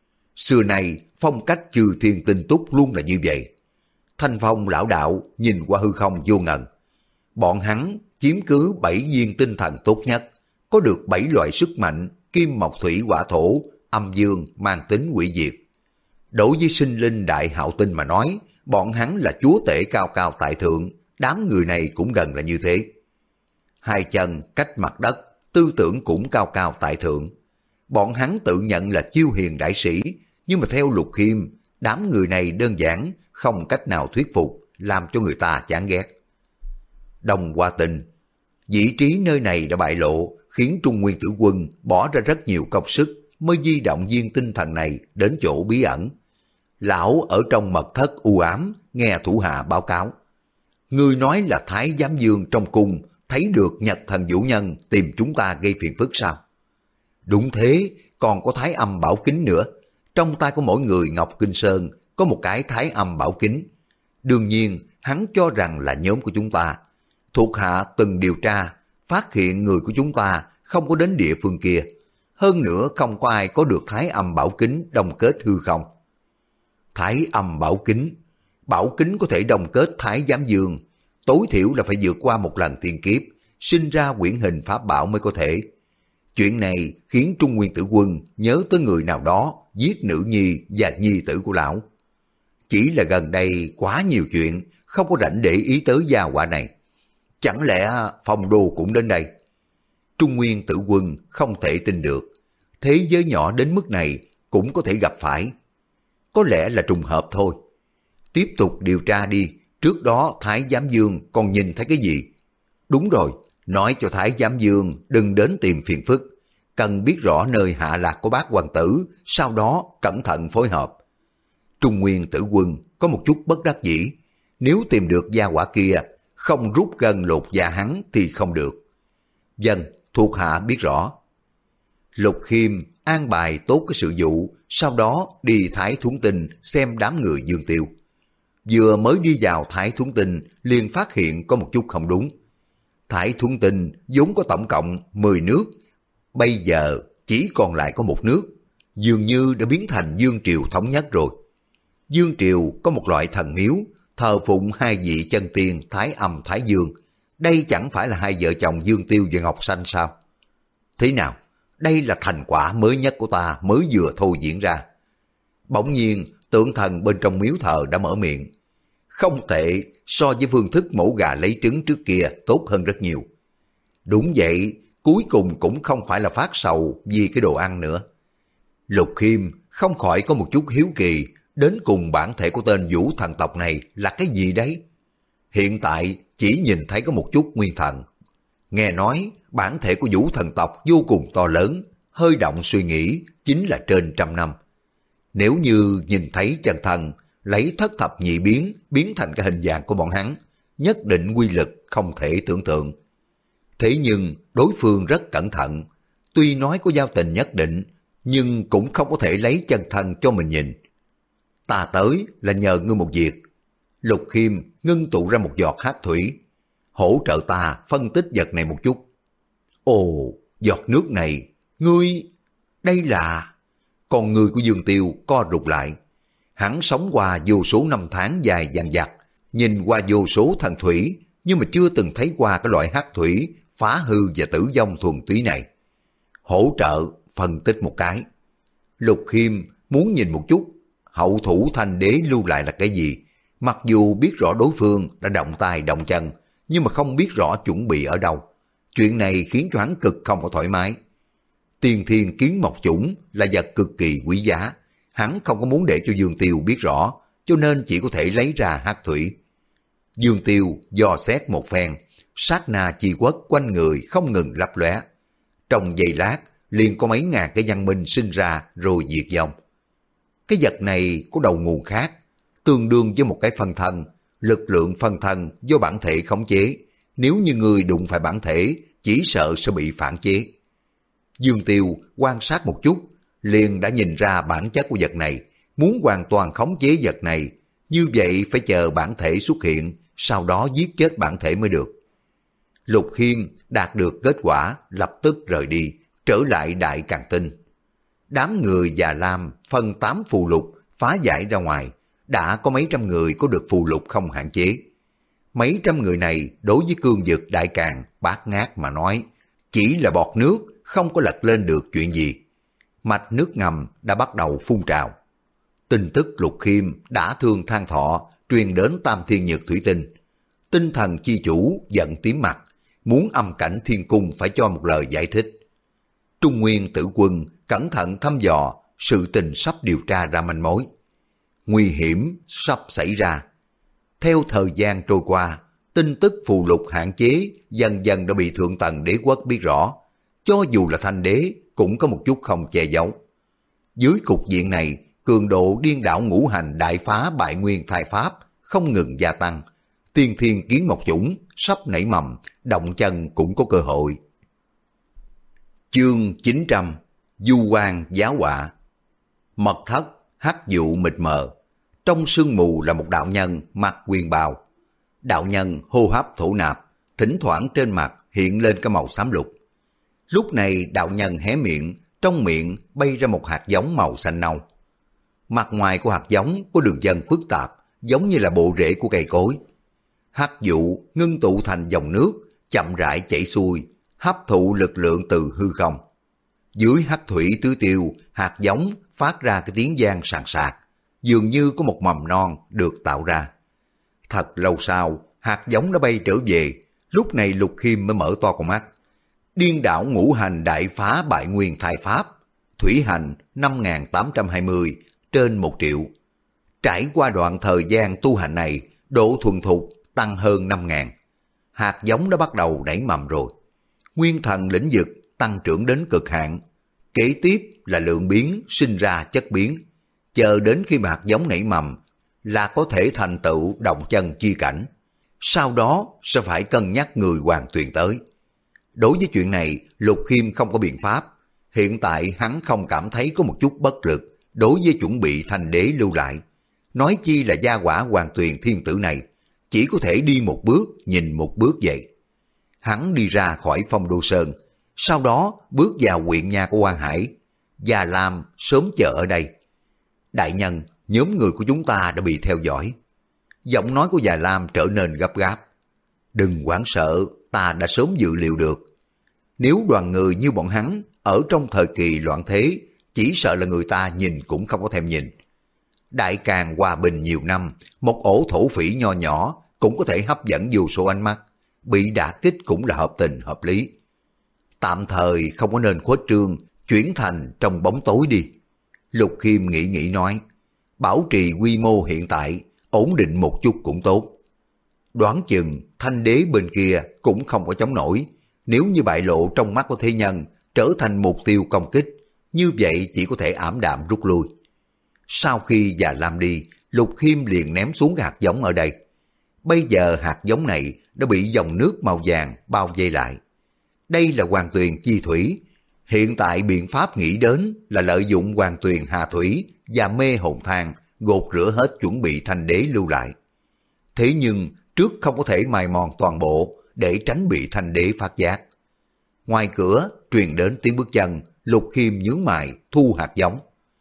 Xưa nay phong cách Chư Thiên Tinh Túc luôn là như vậy. Thanh Phong lão đạo nhìn qua hư không vô ngần. Bọn hắn chiếm cứ 7 viên tinh thần tốt nhất, có được 7 loại sức mạnh kim mộc thủy hỏa thổ, âm dương mang tính hủy diệt. Đối với sinh linh đại hạo tinh mà nói, bọn hắn là chúa tể cao cao tại thượng, đám người này cũng gần là như thế. Hai chân cách mặt đất, tư tưởng cũng cao cao tại thượng. Bọn hắn tự nhận là chiêu hiền đại sĩ, nhưng mà theo Lục Khiêm, đám người này đơn giản không cách nào thuyết phục, làm cho người ta chán ghét. Đông Hoa Tinh, vị trí nơi này đã bại lộ, khiến Trung Nguyên Tử Quân bỏ ra rất nhiều công sức mới di động viên tinh thần này đến chỗ bí ẩn. Lão ở trong mật thất u ám nghe thủ hạ báo cáo. Người nói là Thái Giám Dương trong cung thấy được Nhật Thần Vũ Nhân tìm chúng ta gây phiền phức sao? Đúng thế, còn có Thái Âm Bảo Kính nữa. Trong tay của mỗi người Ngọc Kinh Sơn có một cái Thái Âm Bảo Kính. Đương nhiên, hắn cho rằng là nhóm của chúng ta. Thuộc hạ từng điều tra, phát hiện người của chúng ta không có đến địa phương kia. Hơn nữa không có ai có được Thái Âm Bảo Kính đồng kết hư không. Thái Âm Bảo Kính có thể đồng kết Thái Giám Dương, tối thiểu là phải vượt qua một lần tiên kiếp, sinh ra quyển hình pháp bảo mới có thể. Chuyện này khiến Trung Nguyên Tử Quân nhớ tới người nào đó giết nữ nhi và nhi tử của lão. Chỉ là gần đây quá nhiều chuyện, không có rảnh để ý tới gia họa này. Chẳng lẽ Phong Đô cũng đến đây? Trung Nguyên Tử Quân không thể tin được. Thế giới nhỏ đến mức này cũng có thể gặp phải. Có lẽ là trùng hợp thôi. Tiếp tục điều tra đi, trước đó Thái Giám Dương còn nhìn thấy cái gì? Đúng rồi, nói cho Thái Giám Dương đừng đến tìm phiền phức. Cần biết rõ nơi hạ lạc của bác hoàng tử, sau đó cẩn thận phối hợp. Trung Nguyên Tử Quân có một chút bất đắc dĩ. Nếu tìm được gia hỏa kia, không rút gân lột da hắn thì không được. Dân, thuộc hạ biết rõ. Lục Khiêm an bài tốt cái sự vụ, sau đó đi Thái Thuấn Tinh xem đám người Dương Tiêu. Vừa mới đi vào Thái Thuấn Tinh liền phát hiện có một chút không đúng. Thái Thuấn Tinh vốn có tổng cộng 10 nước, bây giờ chỉ còn lại có một nước, dường như đã biến thành Dương Triều thống nhất rồi. Dương Triều có một loại thần miếu, thờ phụng hai vị chân tiên Thái Âm Thái Dương. Đây chẳng phải là hai vợ chồng Dương Tiêu và Ngọc Xanh sao? Thế nào? Đây là thành quả mới nhất của ta mới vừa thôi diễn ra. Bỗng nhiên, tượng thần bên trong miếu thờ đã mở miệng. Không tệ, so với phương thức mổ gà lấy trứng trước kia tốt hơn rất nhiều. Đúng vậy, cuối cùng cũng không phải là phát sầu vì cái đồ ăn nữa. Lục Khiêm không khỏi có một chút hiếu kỳ, đến cùng bản thể của tên Vũ thần tộc này là cái gì đấy? Hiện tại chỉ nhìn thấy có một chút nguyên thần. Nghe nói bản thể của Vũ thần tộc vô cùng to lớn, hơi động suy nghĩ chính là trên trăm năm. Nếu như nhìn thấy chân thần, lấy thất thập nhị biến thành cái hình dạng của bọn hắn, nhất định quy lực không thể tưởng tượng. Thế nhưng đối phương rất cẩn thận, tuy nói có giao tình nhất định, nhưng cũng không có thể lấy chân thân cho mình nhìn. Ta tới là nhờ ngươi một việc. Lục Khiêm ngưng tụ ra một giọt hắc thủy, hỗ trợ ta phân tích vật này một chút. Ồ, giọt nước này, ngươi, đây là... Con người của Dương Tiêu co rụt lại. Hắn sống qua vô số năm tháng dài dằng dặc, nhìn qua vô số thần thủy, nhưng mà chưa từng thấy qua cái loại hắc thủy phá hư và tử vong thuần túy này. Hỗ trợ phân tích một cái. Lục Khiêm muốn nhìn một chút hậu thủ Thanh Đế lưu lại là cái gì. Mặc dù biết rõ đối phương đã động tay động chân, nhưng mà không biết rõ chuẩn bị ở đâu. Chuyện này khiến cho hắn cực không có thoải mái. Tiên thiên kiến mộc chủng là vật cực kỳ quý giá. Hắn không có muốn để cho Dương Tiêu biết rõ, cho nên chỉ có thể lấy ra hắc thủy. Dương Tiêu dò xét một phen, sát na chi quất quanh người không ngừng lấp lóe. Trong giây lát, liền có mấy ngàn cái văn minh sinh ra rồi diệt vong. Cái vật này có đầu nguồn khác, tương đương với một cái phân thân, lực lượng phân thân do bản thể khống chế. Nếu như người đụng phải bản thể, chỉ sợ sẽ bị phản chế. Dương Tiêu quan sát một chút, liền đã nhìn ra bản chất của vật này. Muốn hoàn toàn khống chế vật này, như vậy phải chờ bản thể xuất hiện, sau đó giết chết bản thể mới được. Lục Khiêm đạt được kết quả, lập tức rời đi, trở lại Đại Càn Tinh. Đám người Già Lam phân 8 phù lục phá giải ra ngoài, đã có mấy trăm người có được phù lục không hạn chế. Mấy trăm người này đối với cương vực Đại Càn Bát Ngát mà nói, chỉ là bọt nước, không có lật lên được chuyện gì. Mạch nước ngầm đã bắt đầu phun trào. Tin tức Lục Khiêm đã thương than thọ truyền đến Tam Thiên Nhược Thủy Tinh. Tinh thần chi chủ giận tím mặt, muốn âm cảnh thiên cung phải cho một lời giải thích. Trung Nguyên Tử Quân cẩn thận thăm dò, sự tình sắp điều tra ra manh mối. Nguy hiểm sắp xảy ra. Theo thời gian trôi qua, tin tức phù lục hạn chế dần dần đã bị Thượng Tầng Đế Quốc biết rõ. Cho dù là Thanh Đế cũng có một chút không che giấu. Dưới cục diện này, cường độ điên đảo ngũ hành đại phá bại nguyên thai pháp không ngừng gia tăng. Tiên thiên kiến mộc chủng sắp nảy mầm, động chân cũng có cơ hội. Chương 900 Du Quan Giá Họa. Mật thất hắc vụ mịt mờ, trong sương mù là một đạo nhân mặc quyền bào. Đạo nhân hô hấp thổ nạp, thỉnh thoảng trên mặt hiện lên cái màu xám lục. Lúc này đạo nhân hé miệng, trong miệng bay ra một hạt giống màu xanh nâu. Mặt ngoài của hạt giống có đường vân phức tạp, giống như là bộ rễ của cây cối. Hắc vụ ngưng tụ thành dòng nước, chậm rãi chảy xuôi, hấp thụ lực lượng từ hư không. Dưới hắc thủy tứ tiêu, hạt giống phát ra cái tiếng vang sàn sạc, dường như có một mầm non được tạo ra. Thật lâu sau, hạt giống đã bay trở về, lúc này Lục Khiêm mới mở to con mắt. Điên đảo ngũ hành đại phá bại nguyên thai pháp, thủy hành 5.820 trên 1 triệu. Trải qua đoạn thời gian tu hành này, độ thuần thục tăng hơn 5.000. Hạt giống đã bắt đầu nảy mầm rồi. Nguyên thần lĩnh vực tăng trưởng đến cực hạn. Kế tiếp là lượng biến sinh ra chất biến. Chờ đến khi hạt giống nảy mầm là có thể thành tựu động chân chi cảnh. Sau đó sẽ phải cân nhắc người Hoàng Tuyền tới. Đối với chuyện này, Lục Khiêm không có biện pháp. Hiện tại hắn không cảm thấy có một chút bất lực đối với chuẩn bị Thanh Đế lưu lại. Nói chi là gia quả Hoàng Tuyền thiên tử này, chỉ có thể đi một bước nhìn một bước vậy. Hắn đi ra khỏi Phong Đô Sơn, sau đó bước vào huyện nhà của Quan Hải. Già Lam sớm chờ ở đây. Đại nhân, nhóm người của chúng ta đã bị theo dõi. Giọng nói của Già Lam trở nên gấp gáp. Đừng hoảng sợ, ta đã sớm dự liệu được. Nếu đoàn người như bọn hắn ở trong thời kỳ loạn thế, chỉ sợ là người ta nhìn cũng không có thèm nhìn. Đại Càn hòa bình nhiều năm, một ổ thổ phỉ nho nhỏ cũng có thể hấp dẫn vô số ánh mắt. Bị đả kích cũng là hợp tình hợp lý. Tạm thời không có nên khuếch trương, chuyển thành trong bóng tối đi. Lục Khiêm nghĩ nói, bảo trì quy mô hiện tại, ổn định một chút cũng tốt. Đoán chừng Thanh Đế bên kia cũng không có chống nổi. Nếu như bại lộ trong mắt của thế nhân, trở thành mục tiêu công kích, như vậy chỉ có thể ảm đạm rút lui. Sau khi Già Lam đi, Lục Khiêm liền ném xuống hạt giống ở đây. Bây giờ hạt giống này đã bị dòng nước màu vàng bao vây lại. Đây là Hoàng Tuyền chi thủy. Hiện tại biện pháp nghĩ đến là lợi dụng Hoàng Tuyền hà thủy và mê hồn thang gột rửa hết chuẩn bị Thanh Đế lưu lại. Thế nhưng trước không có thể mài mòn toàn bộ để tránh bị Thanh Đế phát giác. Ngoài cửa truyền đến tiếng bước chân, Lục Khiêm nhướng mày thu hạt giống.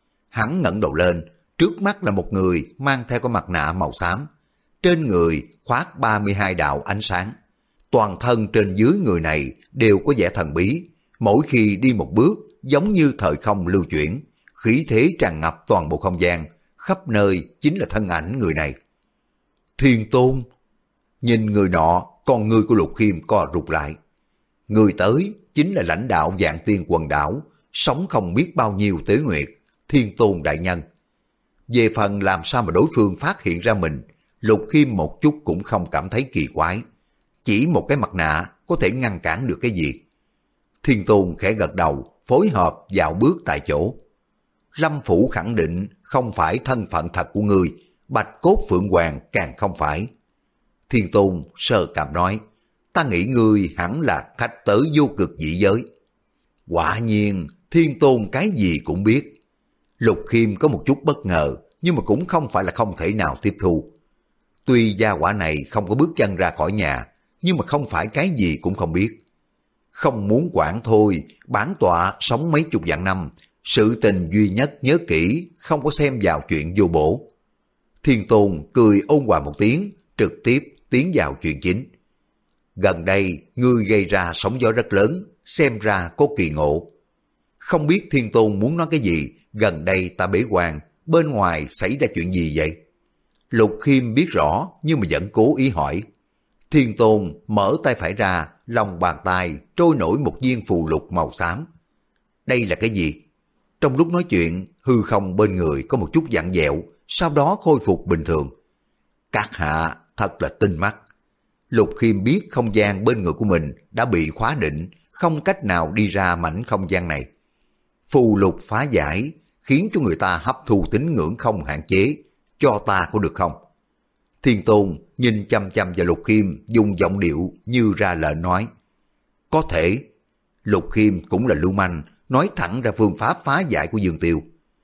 Hắn ngẩng đầu lên, trước mắt là một người mang theo cái mặt nạ màu xám. Trên người khoác 32 đạo ánh sáng. Toàn thân trên dưới người này đều có vẻ thần bí. Mỗi khi đi một bước giống như thời không lưu chuyển, khí thế tràn ngập toàn bộ không gian, khắp nơi chính là thân ảnh người này. Thiên Tôn. Nhìn người nọ, con ngươi của Lục Khiêm co rụt lại. Người tới chính là lãnh đạo Vạn Tiên quần đảo, sống không biết bao nhiêu tuế nguyệt, Thiên Tôn đại nhân. Về phần làm sao mà đối phương phát hiện ra mình, Lục Khiêm một chút cũng không cảm thấy kỳ quái. Chỉ một cái mặt nạ có thể ngăn cản được cái gì? Thiên Tôn khẽ gật đầu, phối hợp dạo bước tại chỗ. Lâm Phủ khẳng định không phải thân phận thật của ngươi, Bạch Cốt Phượng Hoàng càng không phải. Thiên Tôn sơ cảm nói, ta nghĩ ngươi hẳn là khách tới vô cực dị giới. Quả nhiên, Thiên Tôn cái gì cũng biết. Lục Khiêm có một chút bất ngờ, nhưng mà cũng không phải là không thể nào tiếp thu. Tuy gia hỏa này không có bước chân ra khỏi nhà, nhưng mà không phải cái gì cũng không biết. Không muốn quản thôi, bản tọa sống mấy chục vạn năm, sự tình duy nhất nhớ kỹ, không có xem vào chuyện vô bổ. Thiên Tôn cười ôn hòa một tiếng, trực tiếp tiến vào chuyện chính. Gần đây, ngươi gây ra sóng gió rất lớn, xem ra có kỳ ngộ. Không biết Thiên Tôn muốn nói cái gì, gần đây ta bế quan, bên ngoài xảy ra chuyện gì vậy? Lục Khiêm biết rõ, nhưng mà vẫn cố ý hỏi. Thiên Tôn mở tay phải ra, lòng bàn tay trôi nổi một viên phù lục màu xám. Đây là cái gì? Trong lúc nói chuyện, hư không bên người có một chút vặn vẹo, sau đó khôi phục bình thường. Các hạ thật là tinh mắt. Lục Khiêm biết không gian bên người của mình đã bị khóa định, không cách nào đi ra mảnh không gian này. Phù lục phá giải, khiến cho người ta hấp thu tín ngưỡng không hạn chế, cho ta có được không? Thiên Tôn nhìn chăm chăm vào Lục Khiêm, dùng giọng điệu như ra lệnh nói. Có thể. Lục Khiêm cũng là lưu manh, nói thẳng ra phương pháp phá giải của Dương Tiêu.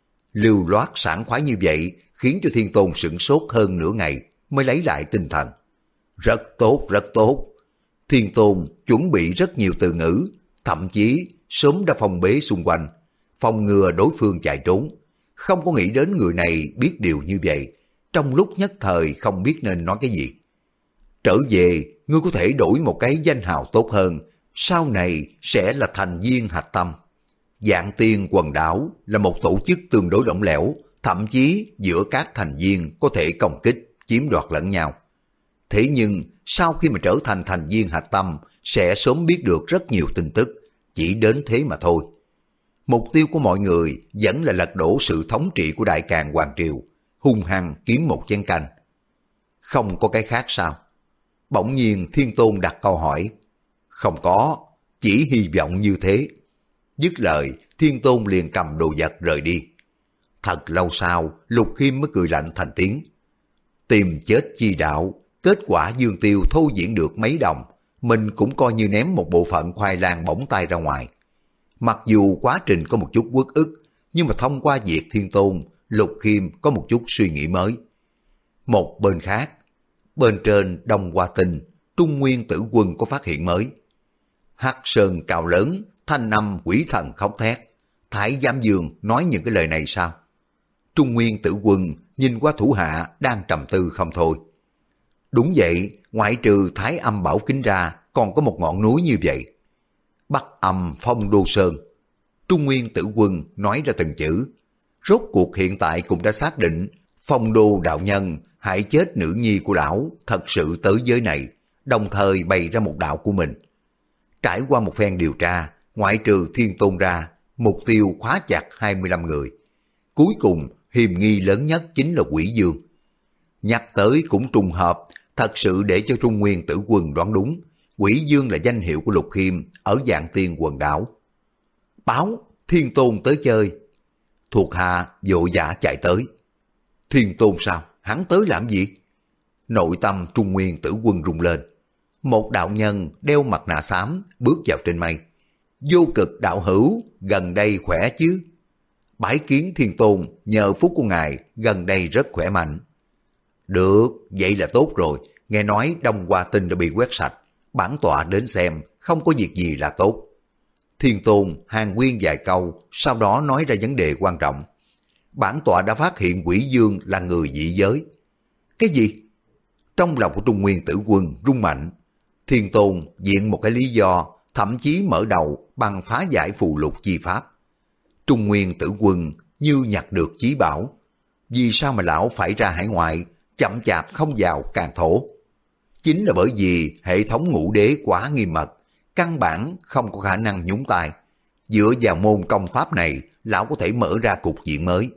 Lưu loát sảng khoái như vậy, khiến cho Thiên Tôn sửng sốt hơn nửa ngày, mới lấy lại tinh thần. Rất tốt, rất tốt. Thiên Tôn chuẩn bị rất nhiều từ ngữ, thậm chí sớm đã phòng bế xung quanh, phòng ngừa đối phương chạy trốn. Không có nghĩ đến người này biết điều như vậy, trong lúc nhất thời không biết nên nói cái gì. Trở về, ngươi có thể đổi một cái danh hào tốt hơn, sau này sẽ là thành viên hạch tâm. Vạn Tiên quần đảo là một tổ chức tương đối lỏng lẻo, thậm chí giữa các thành viên có thể công kích, chiếm đoạt lẫn nhau. Thế nhưng, sau khi mà trở thành thành viên hạch tâm, sẽ sớm biết được rất nhiều tin tức, chỉ đến thế mà thôi. Mục tiêu của mọi người vẫn là lật đổ sự thống trị của Đại Càn Hoàng Triều, hung hăng kiếm một chén canh. Không có cái khác sao? Bỗng nhiên Thiên Tôn đặt câu hỏi. Không có, chỉ hy vọng như thế. Dứt lời, Thiên Tôn liền cầm đồ vật rời đi. Thật lâu sau, Lục Khiêm mới cười lạnh thành tiếng. Tìm chết chi đạo, kết quả Dương Tiêu thô diễn được mấy đồng, mình cũng coi như ném một bộ phận khoai lang bỏng tay ra ngoài. Mặc dù quá trình có một chút uất ức, nhưng mà thông qua việc Thiên Tôn, Lục Khiêm có một chút suy nghĩ mới. Một bên khác, bên trên Đông Hoa Tinh, Trung Nguyên Tử Quân có phát hiện mới. Hắc Sơn cao lớn, thanh âm quỷ thần khóc thét. Thái Giám Dương nói những cái lời này sao? Trung Nguyên Tử Quân nhìn qua thủ hạ đang trầm tư không thôi. Đúng vậy, ngoại trừ Thái Âm Bảo Kính ra, còn có một ngọn núi như vậy. Bắc Âm Phong Đô Sơn. Trung Nguyên Tử Quân nói ra từng chữ. Rốt cuộc hiện tại cũng đã xác định Phong Đô đạo nhân hại chết nữ nhi của lão thật sự tới giới này, đồng thời bày ra một đạo của mình. Trải qua một phen điều tra, ngoại trừ Thiên Tôn ra, mục tiêu khóa chặt 25 người. Cuối cùng, hiềm nghi lớn nhất chính là Quỷ Dương. Nhắc tới cũng trùng hợp, thật sự để cho Trung Nguyên Tử Quân đoán đúng, Quỷ Dương là danh hiệu của Lục Khiêm ở Vạn Tiên quần đảo. Báo, Thiên Tôn tới chơi. Thuộc hạ vội vã chạy tới. Thiên Tôn sao? Hắn tới làm gì? Nội tâm Trung Nguyên Tử Quân rung lên. Một đạo nhân đeo mặt nạ xám bước vào trên mây. Vô Cực đạo hữu, gần đây khỏe chứ? Bái kiến Thiên Tôn, nhờ phúc của ngài gần đây rất khỏe mạnh. Được, vậy là tốt rồi. Nghe nói Đông Hoa Tinh đã bị quét sạch. Bản tọa đến xem, không có việc gì là tốt. Thiên Tôn hàn huyên vài câu, sau đó nói ra vấn đề quan trọng. Bản tọa đã phát hiện Quỷ Dương là người dị giới. Cái gì? Trong lòng của Trung Nguyên Tử Quân rung mạnh. Thiên Tôn viện một cái lý do, thậm chí mở đầu bằng phá giải phù lục chi pháp. Trung Nguyên Tử Quân như nhặt được chí bảo. Vì sao mà lão phải ra hải ngoại, chậm chạp không vào Càn Thổ? Chính là bởi vì hệ thống ngũ đế quá nghiêm mật, căn bản không có khả năng nhúng tay. Dựa vào môn công pháp này, lão có thể mở ra cục diện mới.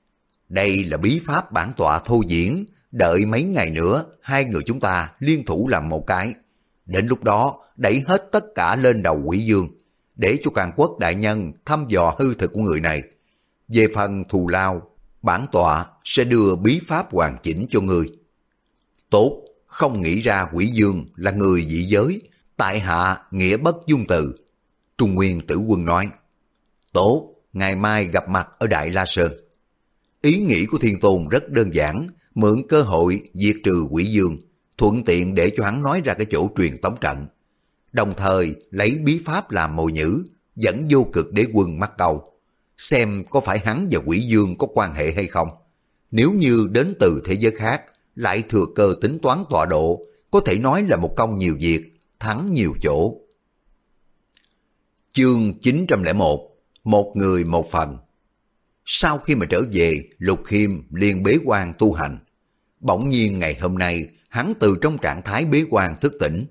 Đây là bí pháp bản tọa thô diễn, đợi mấy ngày nữa, hai người chúng ta liên thủ làm một cái. Đến lúc đó, đẩy hết tất cả lên đầu Quỷ Dương, để cho Càn Quốc đại nhân thăm dò hư thực của người này. Về phần thù lao, bản tọa sẽ đưa bí pháp hoàn chỉnh cho người. Tốt, không nghĩ ra Quỷ Dương là người dị giới, tại hạ nghĩa bất dung từ. Trung Nguyên Tử Quân nói. Tốt, ngày mai gặp mặt ở Đại La Sơn. Ý nghĩ của Thiên Tôn rất đơn giản, mượn cơ hội diệt trừ Quỷ Dương, thuận tiện để cho hắn nói ra cái chỗ truyền tống trận. Đồng thời lấy bí pháp làm mồi nhữ, dẫn Vô Cực đế quân mắc câu, xem có phải hắn và Quỷ Dương có quan hệ hay không. Nếu như đến từ thế giới khác, lại thừa cơ tính toán tọa độ, có thể nói là một công nhiều việc, thắng nhiều chỗ. Chương 901, một người một phần. Sau khi mà trở về, Lục Khiêm liền bế quan tu hành. Bỗng nhiên ngày hôm nay, hắn từ trong trạng thái bế quan thức tỉnh.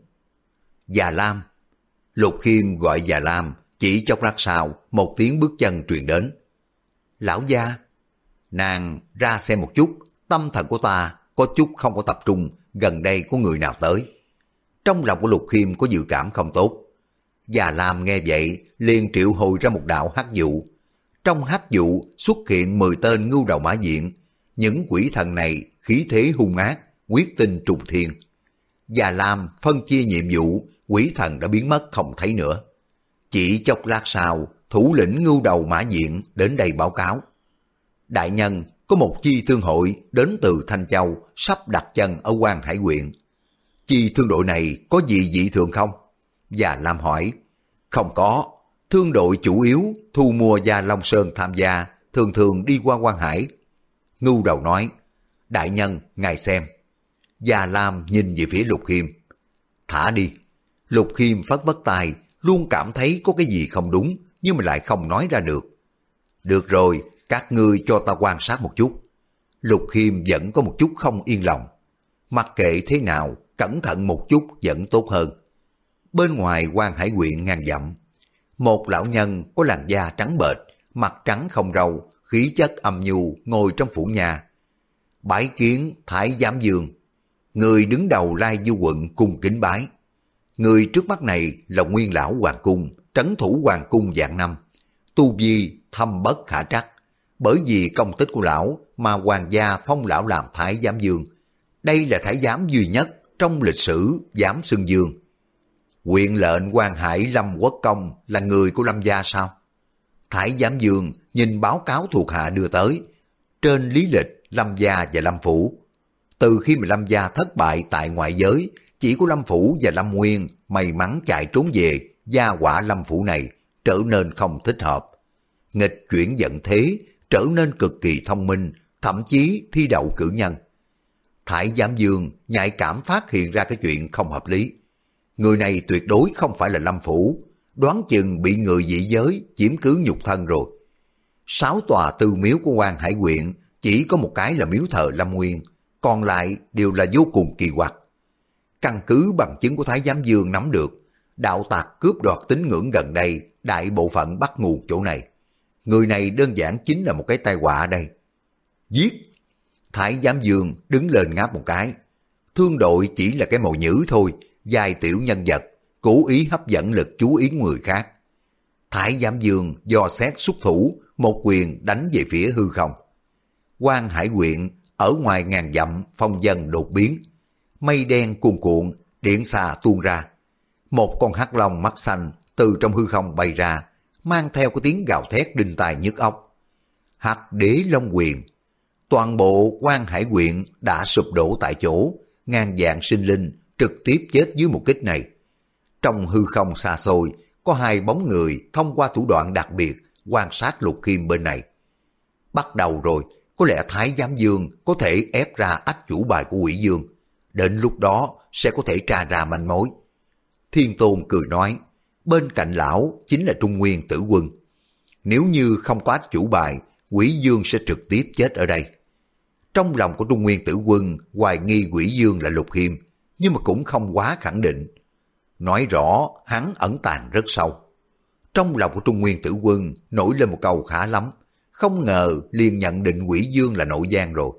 Già Lam. Lục Khiêm gọi Già Lam, chỉ chốc lát sau, một tiếng bước chân truyền đến. Lão gia, nàng ra xem một chút, tâm thần của ta có chút không có tập trung, gần đây có người nào tới. Trong lòng của Lục Khiêm có dự cảm không tốt. Già Lam nghe vậy, liền triệu hồi ra một đạo hắc vụ. Trong hắc vụ xuất hiện 10 tên ngưu đầu mã diện. Những quỷ thần này khí thế hung ác, quyết tinh trùng thiên. Già Lam phân chia nhiệm vụ, quỷ thần đã biến mất không thấy nữa. Chỉ chốc lát sau, thủ lĩnh ngưu đầu mã diện đến đây báo cáo. Đại nhân, có một chi thương hội đến từ Thanh Châu sắp đặt chân ở Quan Hải huyện. Chi thương đội này có gì dị thường không? Già Lam hỏi. Không có, thương đội chủ yếu thu mua da Long Sơn tham gia, thường thường đi qua Quan Hải. Ngưu đầu nói. Đại nhân, ngài xem. Già Lam nhìn về phía Lục Khiêm. Thả đi. Lục Khiêm phất phất tay, luôn cảm thấy có cái gì không đúng, nhưng mà lại không nói ra được. Được rồi, các ngươi cho ta quan sát một chút. Lục Khiêm vẫn có một chút không yên lòng. Mặc kệ thế nào, cẩn thận một chút vẫn tốt hơn. Bên ngoài Quan Hải huyện ngàn dặm, một lão nhân có làn da trắng bệch, mặt trắng không râu, khí chất âm nhu ngồi trong phủ nhà. Bái kiến Thái Giám Dương. Người đứng đầu Lai Du quận cung kính bái. Người trước mắt này là nguyên lão hoàng cung, trấn thủ hoàng cung vạn năm. Tu vi thâm bất khả trắc. Bởi vì công tích của lão mà hoàng gia phong lão làm Thái Giám Dương. Đây là thái giám duy nhất trong lịch sử giám xưng dương. Huyện lệnh Quan Hải Lâm Quốc Công là người của Lâm gia sao? Thái Giám Dương nhìn báo cáo thuộc hạ đưa tới. Trên lý lịch Lâm gia và Lâm Phủ. Từ khi mà Lâm gia thất bại tại ngoại giới, chỉ có Lâm Phủ và Lâm Nguyên may mắn chạy trốn về, gia quả Lâm Phủ này trở nên không thích hợp. Nghịch chuyển vận thế, trở nên cực kỳ thông minh, thậm chí thi đậu cử nhân. Thái Giám Dương nhạy cảm phát hiện ra cái chuyện không hợp lý. Người này tuyệt đối không phải là Lâm Phủ, đoán chừng bị người dị giới chiếm cứ nhục thân rồi. 6 tòa tư miếu của Quan Hải huyện chỉ có một cái là miếu thờ Lâm Nguyên, còn lại đều là vô cùng kỳ quặc. Căn cứ bằng chứng của Thái Giám Dương nắm được, đạo tặc cướp đoạt tín ngưỡng gần đây đại bộ phận bắt nguồn chỗ này. Người này đơn giản chính là một cái tai họa đây. Giết! Thái Giám Dương đứng lên ngáp một cái. Thương đội chỉ là cái mồi nhữ thôi, vài tiểu nhân vật, cố ý hấp dẫn lực chú ý người khác. Thái Giám Dương do xét xuất thủ, một quyền đánh về phía hư không. Quan Hải huyện ở ngoài ngàn dặm phong vân đột biến, mây đen cuồn cuộn, điện xà tuôn ra. Một con hắc long mắt xanh từ trong hư không bay ra, mang theo cái tiếng gào thét đinh tai nhức óc. Hắc Đế Long Quyền. Toàn bộ Quan Hải huyện đã sụp đổ tại chỗ, ngàn vạn sinh linh trực tiếp chết dưới một kích này. Trong hư không xa xôi, có hai bóng người thông qua thủ đoạn đặc biệt quan sát Lục Khiêm bên này. Bắt đầu rồi, có lẽ Thái Giám Dương có thể ép ra ách chủ bài của Quỷ Dương. Đến lúc đó sẽ có thể tra ra manh mối. Thiên Tôn cười nói, bên cạnh lão chính là Trung Nguyên Tử Quân. Nếu như không có ách chủ bài, Quỷ Dương sẽ trực tiếp chết ở đây. Trong lòng của Trung Nguyên Tử Quân hoài nghi Quỷ Dương là Lục Khiêm, nhưng mà cũng không quá khẳng định. Nói rõ hắn ẩn tàng rất sâu. Trong lòng của Trung Nguyên Tử Quân nổi lên một câu khá lắm, không ngờ liền nhận định Quỷ Dương là nội gian rồi.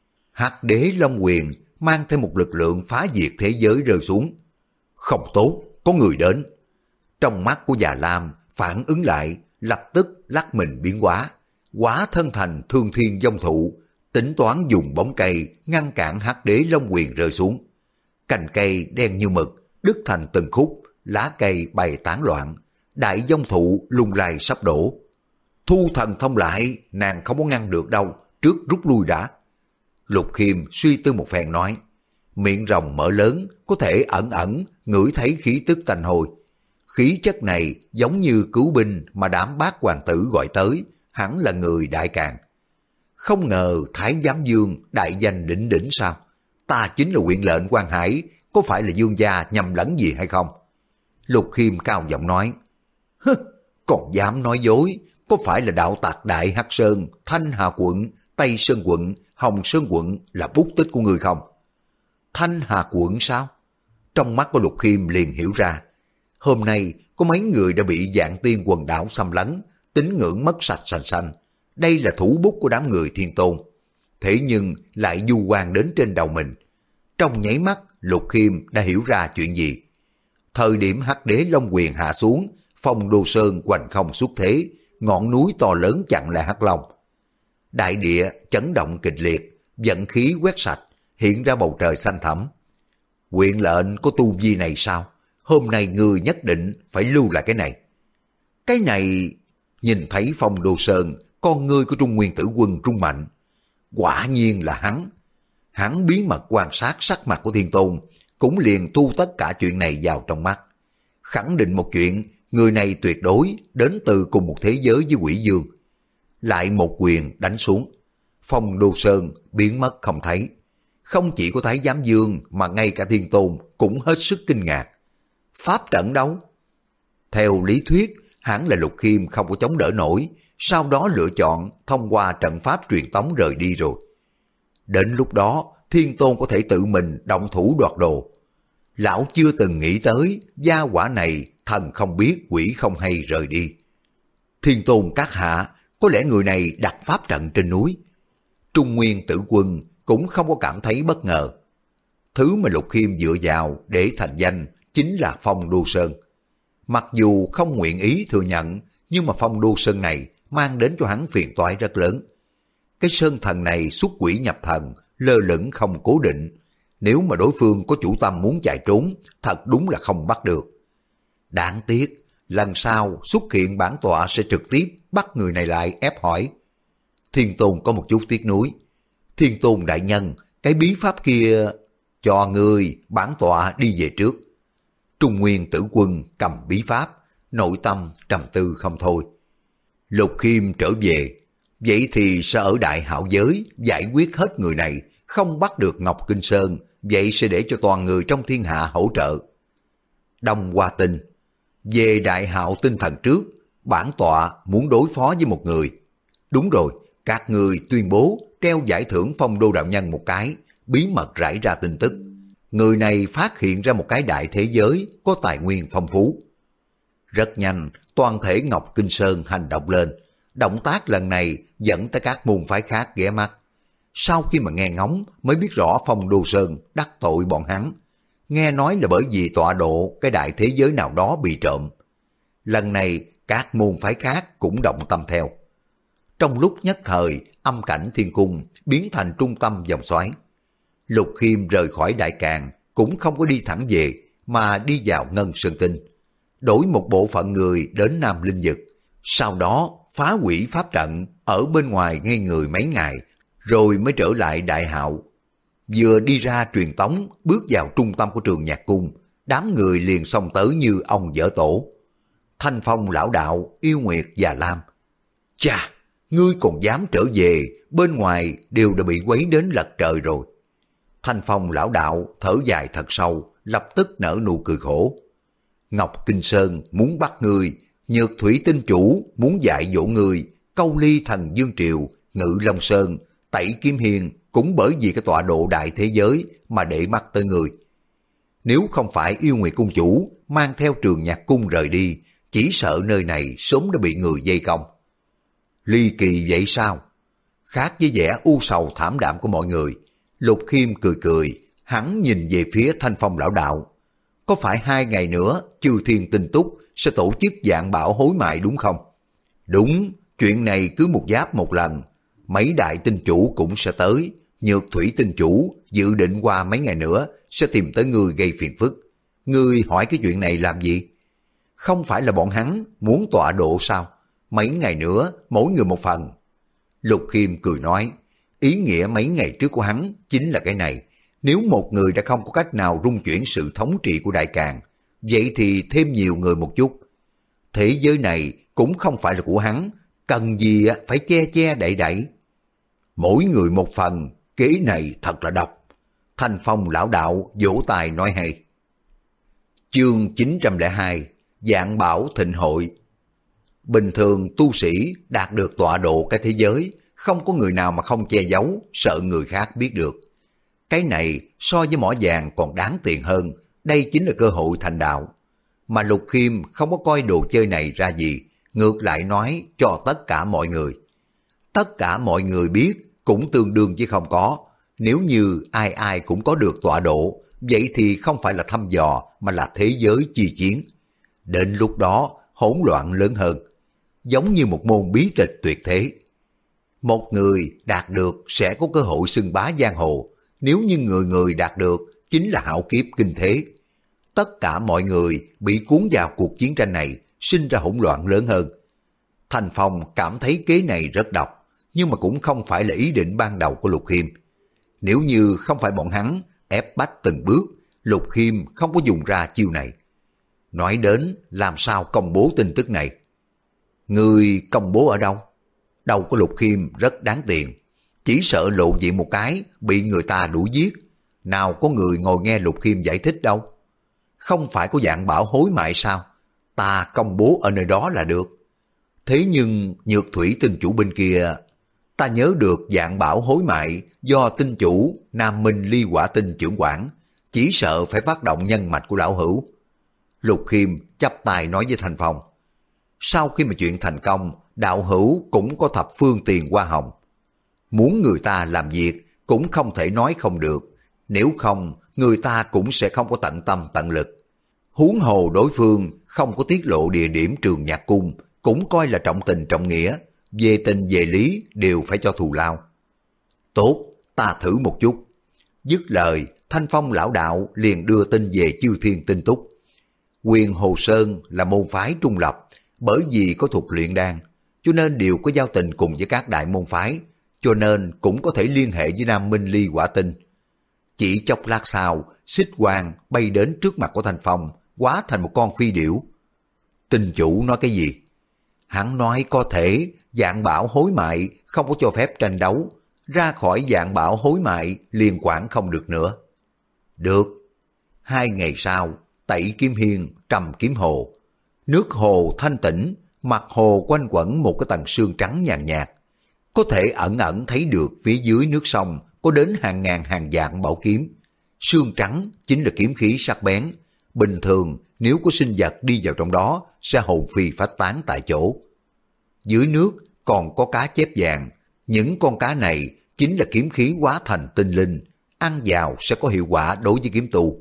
Hắc Đế Long Quyền mang thêm một lực lượng phá diệt thế giới rơi xuống. Không tốt, có người đến. Trong mắt của Già Lam phản ứng lại, lập tức lắc mình biến hóa, hóa thân thành Thương Thiên Vong Thụ, tính toán dùng bóng cây ngăn cản Hắc Đế Long Quyền rơi xuống. Cành cây đen như mực, đứt thành từng khúc, lá cây bay tán loạn, đại vong thụ lung lay sắp đổ. Thu thần thông lại, nàng không có ngăn được đâu, trước rút lui đã. Lục Khiêm suy tư một phen nói, miệng rồng mở lớn, có thể ẩn ẩn ngửi thấy khí tức tanh hôi. Khí chất này giống như cứu binh mà đám bát hoàng tử gọi tới, hẳn là người đại càn. Không ngờ Thái Giám Dương đại danh đỉnh đỉnh sao? Ta chính là huyện lệnh Quan Hải, có phải là Dương gia nhầm lẫn gì hay không? Lục Khiêm cao giọng nói, hứ, còn dám nói dối, có phải là đạo tặc Đại Hắc Sơn, Thanh Hà quận, Tây Sơn quận, Hồng Sơn quận là bút tích của người không? Thanh Hà quận sao? Trong mắt của Lục Khiêm liền hiểu ra, hôm nay có mấy người đã bị Vạn Tiên quần đảo xâm lấn, tín ngưỡng mất sạch sành xanh. Đây là thủ bút của đám người Thiên Tôn. Thế nhưng lại du quan đến trên đầu mình. Trong nháy mắt, Lục Khiêm đã hiểu ra chuyện gì. Thời điểm Hắc Đế Long Quyền hạ xuống, Phong Đô Sơn hoành không xuất thế, ngọn núi to lớn chặn lại Hắc Long. Đại địa chấn động kịch liệt, vận khí quét sạch, hiện ra bầu trời xanh thẳm. Huyện lệnh có tu vi này sao? Hôm nay ngươi nhất định phải lưu lại cái này. Cái này, nhìn thấy Phong Đô Sơn, con ngươi của Trung Nguyên Tử Quân rung mạnh. Quả nhiên là hắn. Hắn bí mật quan sát sắc mặt của Thiên Tôn, cũng liền thu tất cả chuyện này vào trong mắt. Khẳng định một chuyện, người này tuyệt đối đến từ cùng một thế giới với Quỷ Dương. Lại một quyền đánh xuống. Phong Đô Sơn biến mất không thấy. Không chỉ có Thái Giám Dương mà ngay cả Thiên Tôn cũng hết sức kinh ngạc. Pháp trận đâu? Theo lý thuyết, hẳn là Lục Khiêm không có chống đỡ nổi, sau đó lựa chọn thông qua trận pháp truyền tống rời đi rồi. Đến lúc đó, Thiên Tôn có thể tự mình động thủ đoạt đồ. Lão chưa từng nghĩ tới, gia quả này thần không biết quỷ không hay rời đi. Thiên Tôn các hạ, có lẽ người này đặt pháp trận trên núi. Trung Nguyên Tử Quân cũng không có cảm thấy bất ngờ. Thứ mà Lục Khiêm dựa vào để thành danh chính là Phong Đô Sơn. Mặc dù không nguyện ý thừa nhận, nhưng mà Phong Đô Sơn này mang đến cho hắn phiền toái rất lớn. Cái sơn thần này xuất quỷ nhập thần, lơ lửng không cố định. Nếu mà đối phương có chủ tâm muốn chạy trốn, thật đúng là không bắt được. Đáng tiếc, lần sau xuất hiện bản tọa sẽ trực tiếp bắt người này lại ép hỏi. Thiên Tôn có một chút tiếc nuối. Thiên Tôn đại nhân, cái bí pháp kia, cho người bản tọa đi về trước. Trung Nguyên Tử Quân cầm bí pháp, nội tâm trầm tư không thôi. Lục Khiêm trở về, vậy thì sẽ ở Đại Hạo Giới giải quyết hết người này, không bắt được Ngọc Kinh Sơn, vậy sẽ để cho toàn người trong thiên hạ hỗ trợ. Đông Hoa Tinh, về Đại Hạo Tinh Thần trước, bản tọa muốn đối phó với một người. Đúng rồi, các người tuyên bố treo giải thưởng Phong Đô đạo nhân một cái, bí mật rải ra tin tức. Người này phát hiện ra một cái đại thế giới có tài nguyên phong phú. Rất nhanh, toàn thể Ngọc Kinh Sơn hành động lên. Động tác lần này dẫn tới các môn phái khác ghé mắt. Sau khi mà nghe ngóng mới biết rõ Phong Đô Sơn đắc tội bọn hắn. Nghe nói là bởi vì tọa độ cái đại thế giới nào đó bị trộm. Lần này các môn phái khác cũng động tâm theo. Trong lúc nhất thời, âm cảnh thiên cung biến thành trung tâm vòng xoáy. Lục Khiêm rời khỏi Đại Càn cũng không có đi thẳng về mà đi vào Ngân Sơn Tinh. Đổi một bộ phận người đến Nam Linh Dực. Sau đó phá hủy pháp trận ở bên ngoài ngây người mấy ngày rồi mới trở lại Đại Hạo. Vừa đi ra truyền tống bước vào trung tâm của trường nhạc cung, đám người liền xông tới như ông vỡ tổ. Thanh Phong lão đạo, Yêu Nguyệt và Lam. Chà, ngươi còn dám trở về, bên ngoài đều đã bị quấy đến lật trời rồi. Thanh Phong lão đạo thở dài thật sâu, lập tức nở nụ cười khổ. Ngọc Kinh Sơn muốn bắt ngươi, Nhược Thủy Tinh Chủ muốn dạy dỗ ngươi, Câu Ly Thần Dương Triều, Ngự Long Sơn, Tẩy Kim Hiền cũng bởi vì cái tọa độ đại thế giới mà để mắt tới người. Nếu không phải Yêu Nguyệt Cung Chủ mang theo Trường Nhạc Cung rời đi, chỉ sợ nơi này sớm đã bị người vây công. Ly kỳ vậy sao? Khác với vẻ u sầu thảm đạm của mọi người, Lục Khiêm cười cười, hắn nhìn về phía Thanh Phong lão đạo. Có phải 2 ngày nữa Chư Thiên Tinh Túc sẽ tổ chức vạn bảo hối mại đúng không? Đúng, chuyện này cứ một giáp một lần. Mấy đại tinh chủ cũng sẽ tới. Nhược Thủy Tinh Chủ dự định qua mấy ngày nữa sẽ tìm tới ngươi gây phiền phức. Ngươi hỏi cái chuyện này làm gì? Không phải là bọn hắn muốn tọa độ sao? Mấy ngày nữa mỗi người một phần. Lục Khiêm cười nói, ý nghĩa mấy ngày trước của hắn chính là cái này. Nếu một người đã không có cách nào rung chuyển sự thống trị của Đại Càn, vậy thì thêm nhiều người một chút. Thế giới này cũng không phải là của hắn, cần gì phải che che đậy đậy. Mỗi người một phần, kế này thật là độc. Thanh Phong lão đạo vỗ tài nói hay. Chương 902, Vạn Bảo Thịnh Hội. Bình thường tu sĩ đạt được tọa độ cái thế giới, không có người nào mà không che giấu, sợ người khác biết được. Cái này so với mỏ vàng còn đáng tiền hơn, đây chính là cơ hội thành đạo. Mà Lục Khiêm không có coi đồ chơi này ra gì, ngược lại nói cho tất cả mọi người. Tất cả mọi người biết cũng tương đương chứ không có. Nếu như ai ai cũng có được tọa độ, vậy thì không phải là thăm dò mà là thế giới chi chiến. Đến lúc đó hỗn loạn lớn hơn, giống như một môn bí tịch tuyệt thế. Một người đạt được sẽ có cơ hội xưng bá giang hồ, nếu như người người đạt được chính là hạo kiếp kinh thế. Tất cả mọi người bị cuốn vào cuộc chiến tranh này, sinh ra hỗn loạn lớn hơn. Thanh Phong cảm thấy kế này rất độc, nhưng mà cũng không phải là ý định ban đầu của Lục Khiêm. Nếu như không phải bọn hắn ép bách từng bước, Lục Khiêm không có dùng ra chiêu này. Nói đến làm sao công bố tin tức này. Người công bố ở đâu? Đầu của Lục Khiêm rất đáng tiền. Chỉ sợ lộ diện một cái bị người ta đuổi giết. Nào có người ngồi nghe Lục Khiêm giải thích đâu. Không phải có Vạn Bảo hối mại sao? Ta công bố ở nơi đó là được. Thế nhưng Nhược Thủy Tinh Chủ bên kia, ta nhớ được Vạn Bảo hối mại do tinh chủ Nam Minh Ly Hỏa Tinh trưởng quản, chỉ sợ phải phát động nhân mạch của lão hữu. Lục Khiêm chắp tay nói với Thanh Phong. Sau khi mà chuyện thành công, đạo hữu cũng có thập phương tiền hoa hồng. Muốn người ta làm việc cũng không thể nói không được, nếu không người ta cũng sẽ không có tận tâm tận lực. Huống hồ đối phương không có tiết lộ địa điểm Trường Nhạc Cung, cũng coi là trọng tình trọng nghĩa, về tình về lý đều phải cho thù lao. Tốt, ta thử một chút. Dứt lời, Thanh Phong lão đạo liền đưa tin về Chư Thiên Tinh Túc. Quyền Hồ Sơn là môn phái trung lập, bởi vì có thuật luyện đan, cho nên đều có giao tình cùng với các đại môn phái, cho nên cũng có thể liên hệ với Nam Minh Ly Hỏa Tinh. Chỉ chốc lát sau, xích quang bay đến trước mặt của Thanh Phong, hóa thành một con phi điểu. Tinh chủ nói cái gì? Hắn nói có thể Vạn Bảo hối mại không có cho phép tranh đấu, ra khỏi Vạn Bảo hối mại liền quản không được nữa. Được. 2 ngày sau, Tẩy Kiếm Hiên, Trầm Kiếm Hồ. Nước hồ thanh tĩnh, mặt hồ quanh quẩn một cái tầng sương trắng nhàn nhạt. Có thể ẩn ẩn thấy được phía dưới nước sông có đến hàng ngàn hàng vạn bảo kiếm. Sương trắng chính là kiếm khí sắc bén. Bình thường nếu có sinh vật đi vào trong đó sẽ hồn phi phách tán tại chỗ. Dưới nước còn có cá chép vàng. Những con cá này chính là kiếm khí hóa thành tinh linh, ăn vào sẽ có hiệu quả đối với kiếm tu.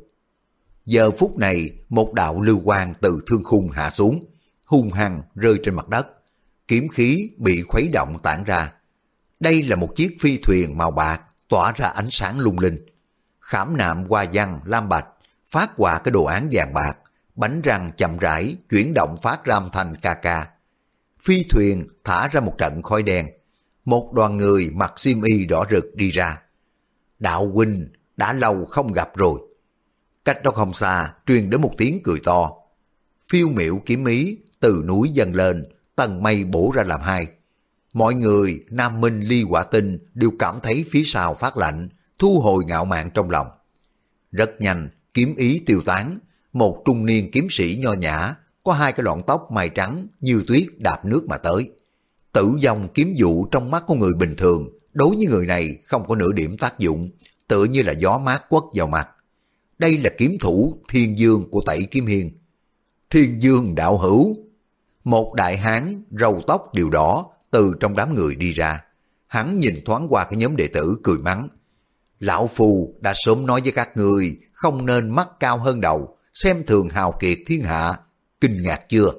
Giờ phút này, một đạo lưu quang từ thương khung hạ xuống, hung hăng rơi trên mặt đất. Kiếm khí bị khuấy động tản ra. Đây là một chiếc phi thuyền màu bạc tỏa ra ánh sáng lung linh. Khảm nạm hoa văn lam bạch, phát họa cái đồ án vàng bạc, bánh răng chậm rãi chuyển động phát ra âm thanh ca ca. Phi thuyền thả ra một trận khói đen. Một đoàn người mặc xiêm y đỏ rực đi ra. Đạo huynh, đã lâu không gặp rồi. Cách đó không xa, truyền đến một tiếng cười to. Phiêu miểu kiếm ý từ núi dâng lên, tầng mây bổ ra làm hai. Mọi người, Nam Minh Ly Hỏa Tinh đều cảm thấy phía sau phát lạnh, thu hồi ngạo mạn trong lòng. Rất nhanh, kiếm ý tiêu tán, một trung niên kiếm sĩ nho nhã, có hai cái lọn tóc mày trắng như tuyết đạp nước mà tới. Tử vong kiếm dụ trong mắt của người bình thường, đối với người này không có nửa điểm tác dụng, tựa như là gió mát quất vào mặt. Đây là kiếm thủ Thiên Dương của Tẩy Kiếm Hiên. Thiên Dương đạo hữu. Một đại hán râu tóc đều đỏ từ trong đám người đi ra. Hắn nhìn thoáng qua cái nhóm đệ tử cười mắng. Lão Phu đã sớm nói với các người không nên mắt cao hơn đầu, xem thường hào kiệt thiên hạ. Kinh ngạc chưa?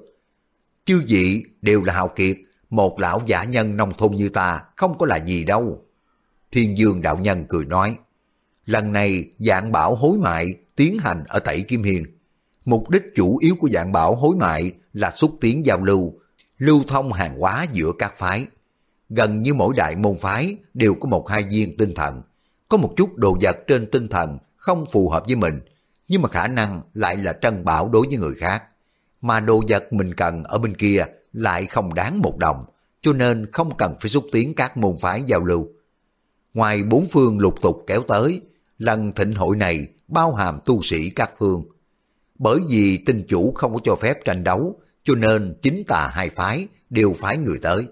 Chư vị đều là hào kiệt, một lão giả nhân nông thôn như ta không có là gì đâu. Thiên Dương đạo nhân cười nói. Lần này Vạn Bảo hối mại tiến hành ở Tẩy Kiếm Hiên. Mục đích chủ yếu của Vạn Bảo hối mại là xúc tiến giao lưu, lưu thông hàng hóa giữa các phái. Gần như mỗi đại môn phái đều có một hai viên tinh thần. Có một chút đồ vật trên tinh thần không phù hợp với mình, nhưng mà khả năng lại là trân bảo đối với người khác. Mà đồ vật mình cần ở bên kia lại không đáng một đồng, cho nên không cần phải xúc tiến các môn phái giao lưu. Ngoài bốn phương lục tục kéo tới, lần thịnh hội này bao hàm tu sĩ các phương. Bởi vì tinh chủ không có cho phép tranh đấu, cho nên chính tà hai phái đều phái người tới.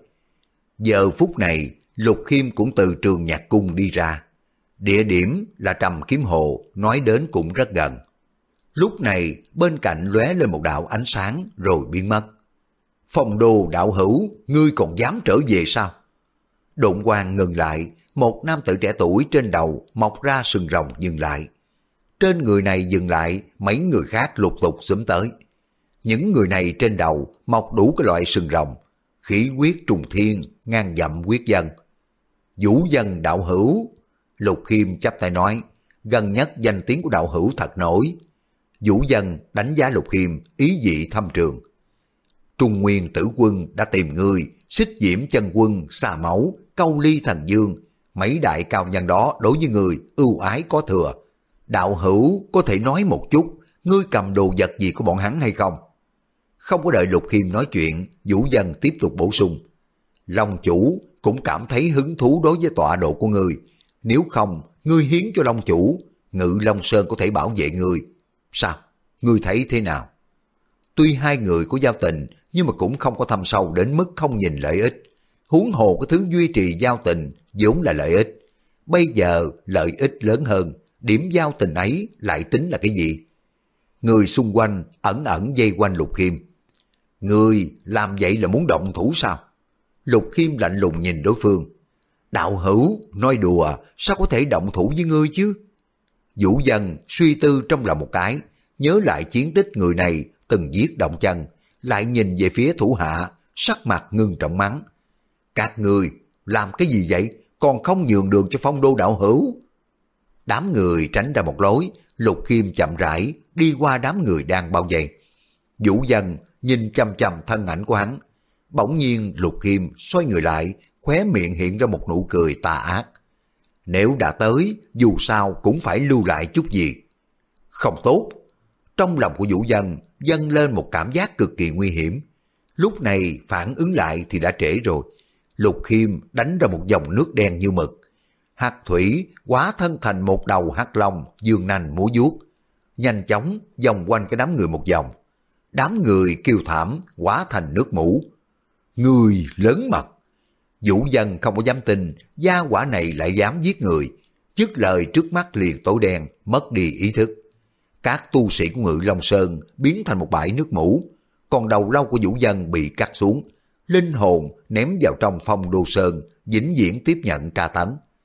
Giờ phút này, Lục Khiêm cũng từ Trường Nhạc Cung đi ra. Địa điểm là Trầm Kiếm Hồ, nói đến cũng rất gần. Lúc này, bên cạnh lóe lên một đạo ánh sáng rồi biến mất. Phong Đô đạo hữu, ngươi còn dám trở về sao? Độn quang ngừng lại, một nam tử trẻ tuổi trên đầu mọc ra sừng rồng dừng lại. Trên người này dừng lại, mấy người khác lục tục xúm tới. Những người này trên đầu mọc đủ cái loại sừng rồng, khí huyết trùng thiên, ngang dặm huyết dân. Vũ Dân đạo hữu, Lục Khiêm chắp tay nói, gần nhất danh tiếng của đạo hữu thật nổi. Vũ Dân đánh giá Lục Khiêm ý vị thâm trường. Trung Nguyên Tử Quân đã tìm ngươi, Xích Diễm Chân Quân, Xà Mẫu, Câu Ly Thần Dương, mấy đại cao nhân đó đối với người ưu ái có thừa. Đạo hữu có thể nói một chút, ngươi cầm đồ vật gì của bọn hắn hay không? Không có đợi Lục Khiêm nói chuyện, Vũ Dân tiếp tục bổ sung. Long chủ cũng cảm thấy hứng thú đối với tọa độ của ngươi. Nếu không, ngươi hiến cho Long chủ, Ngự Long Sơn có thể bảo vệ ngươi. Sao? Ngươi thấy thế nào? Tuy hai người có giao tình, nhưng mà cũng không có thâm sâu đến mức không nhìn lợi ích. Huống hồ cái thứ duy trì giao tình vốn là lợi ích. Bây giờ lợi ích lớn hơn, điểm giao tình ấy lại tính là cái gì? Người xung quanh ẩn ẩn dây quanh Lục Khiêm. Người làm vậy là muốn động thủ sao? Lục Khiêm lạnh lùng nhìn đối phương. Đạo hữu, nói đùa, sao có thể động thủ với ngươi chứ? Vũ Dân suy tư trong lòng một cái, nhớ lại chiến tích người này từng giết Động Chân, lại nhìn về phía thủ hạ, sắc mặt ngưng trọng mắng. Các người làm cái gì vậy? Còn không nhường đường cho Phong Đô đạo hữu? Đám người tránh ra một lối, Lục Khiêm chậm rãi đi qua đám người đang bao vây. Vũ Dân nhìn chăm chăm thân ảnh của hắn. Bỗng nhiên Lục Khiêm xoay người lại, khóe miệng hiện ra một nụ cười tà ác. Nếu đã tới, dù sao cũng phải lưu lại chút gì. Không tốt. Trong lòng của Vũ Dân dâng lên một cảm giác cực kỳ nguy hiểm. Lúc này phản ứng lại thì đã trễ rồi. Lục Khiêm đánh ra một dòng nước đen như mực. Hắc thủy hóa thân thành một đầu hắc long dương nanh múa vuốt, nhanh chóng vòng quanh cái đám người một vòng. Đám người kêu thảm hóa thành nước mũ. Người lớn mật. Vũ Dân không có dám tin gia hỏa này lại dám giết người. Dứt lời trước mắt liền tối đen, mất đi ý thức. Các tu sĩ của Ngự Long Sơn biến thành một bãi nước mũ, còn đầu lâu của Vũ Dân bị cắt xuống, linh hồn ném vào trong Phong Đô Sơn, vĩnh viễn tiếp nhận tra tấn.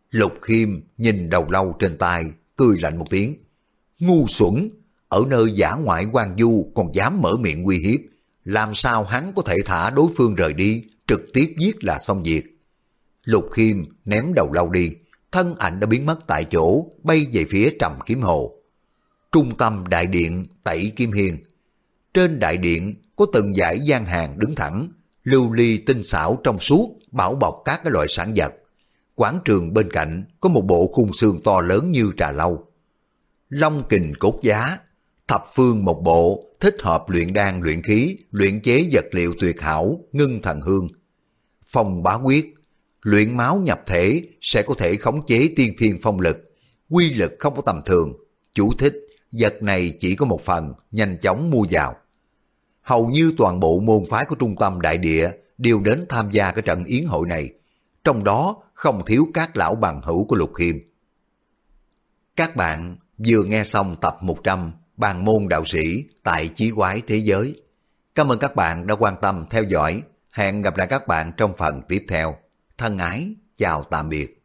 Lục Khiêm nhìn đầu lâu trên tay, cười lạnh một tiếng. Ngu xuẩn, ở nơi dã ngoại hoang vu còn dám mở miệng uy hiếp, làm sao hắn có thể thả đối phương rời đi, trực tiếp giết là xong việc. Lục Khiêm ném đầu lâu đi, thân ảnh đã biến mất tại chỗ, bay về phía Trầm Kiếm Hồ. Trung tâm đại điện Tẩy Kim Hiên. Trên đại điện có từng dãy gian hàng đứng thẳng, lưu ly tinh xảo trong suốt, bảo bọc các cái loại sản vật. Quảng trường bên cạnh có một bộ khung xương to lớn như trà lâu. Long kình cốt giá, thập phương một bộ, thích hợp luyện đan luyện khí, luyện chế vật liệu tuyệt hảo, ngưng thần hương. Phong bá quyết, luyện máu nhập thể sẽ có thể khống chế tiên thiên phong lực, quy lực không có tầm thường. Chú thích, vật này chỉ có một phần, nhanh chóng mua vào. Hầu như toàn bộ môn phái của trung tâm đại địa đều đến tham gia cái trận yến hội này, trong đó không thiếu các lão bằng hữu của Lục Khiêm. Các bạn vừa nghe xong tập 100 Bàn môn đạo sĩ tại Chí Quái Thế Giới. Cảm ơn các bạn đã quan tâm theo dõi. Hẹn gặp lại các bạn trong phần tiếp theo. Thân ái, chào tạm biệt.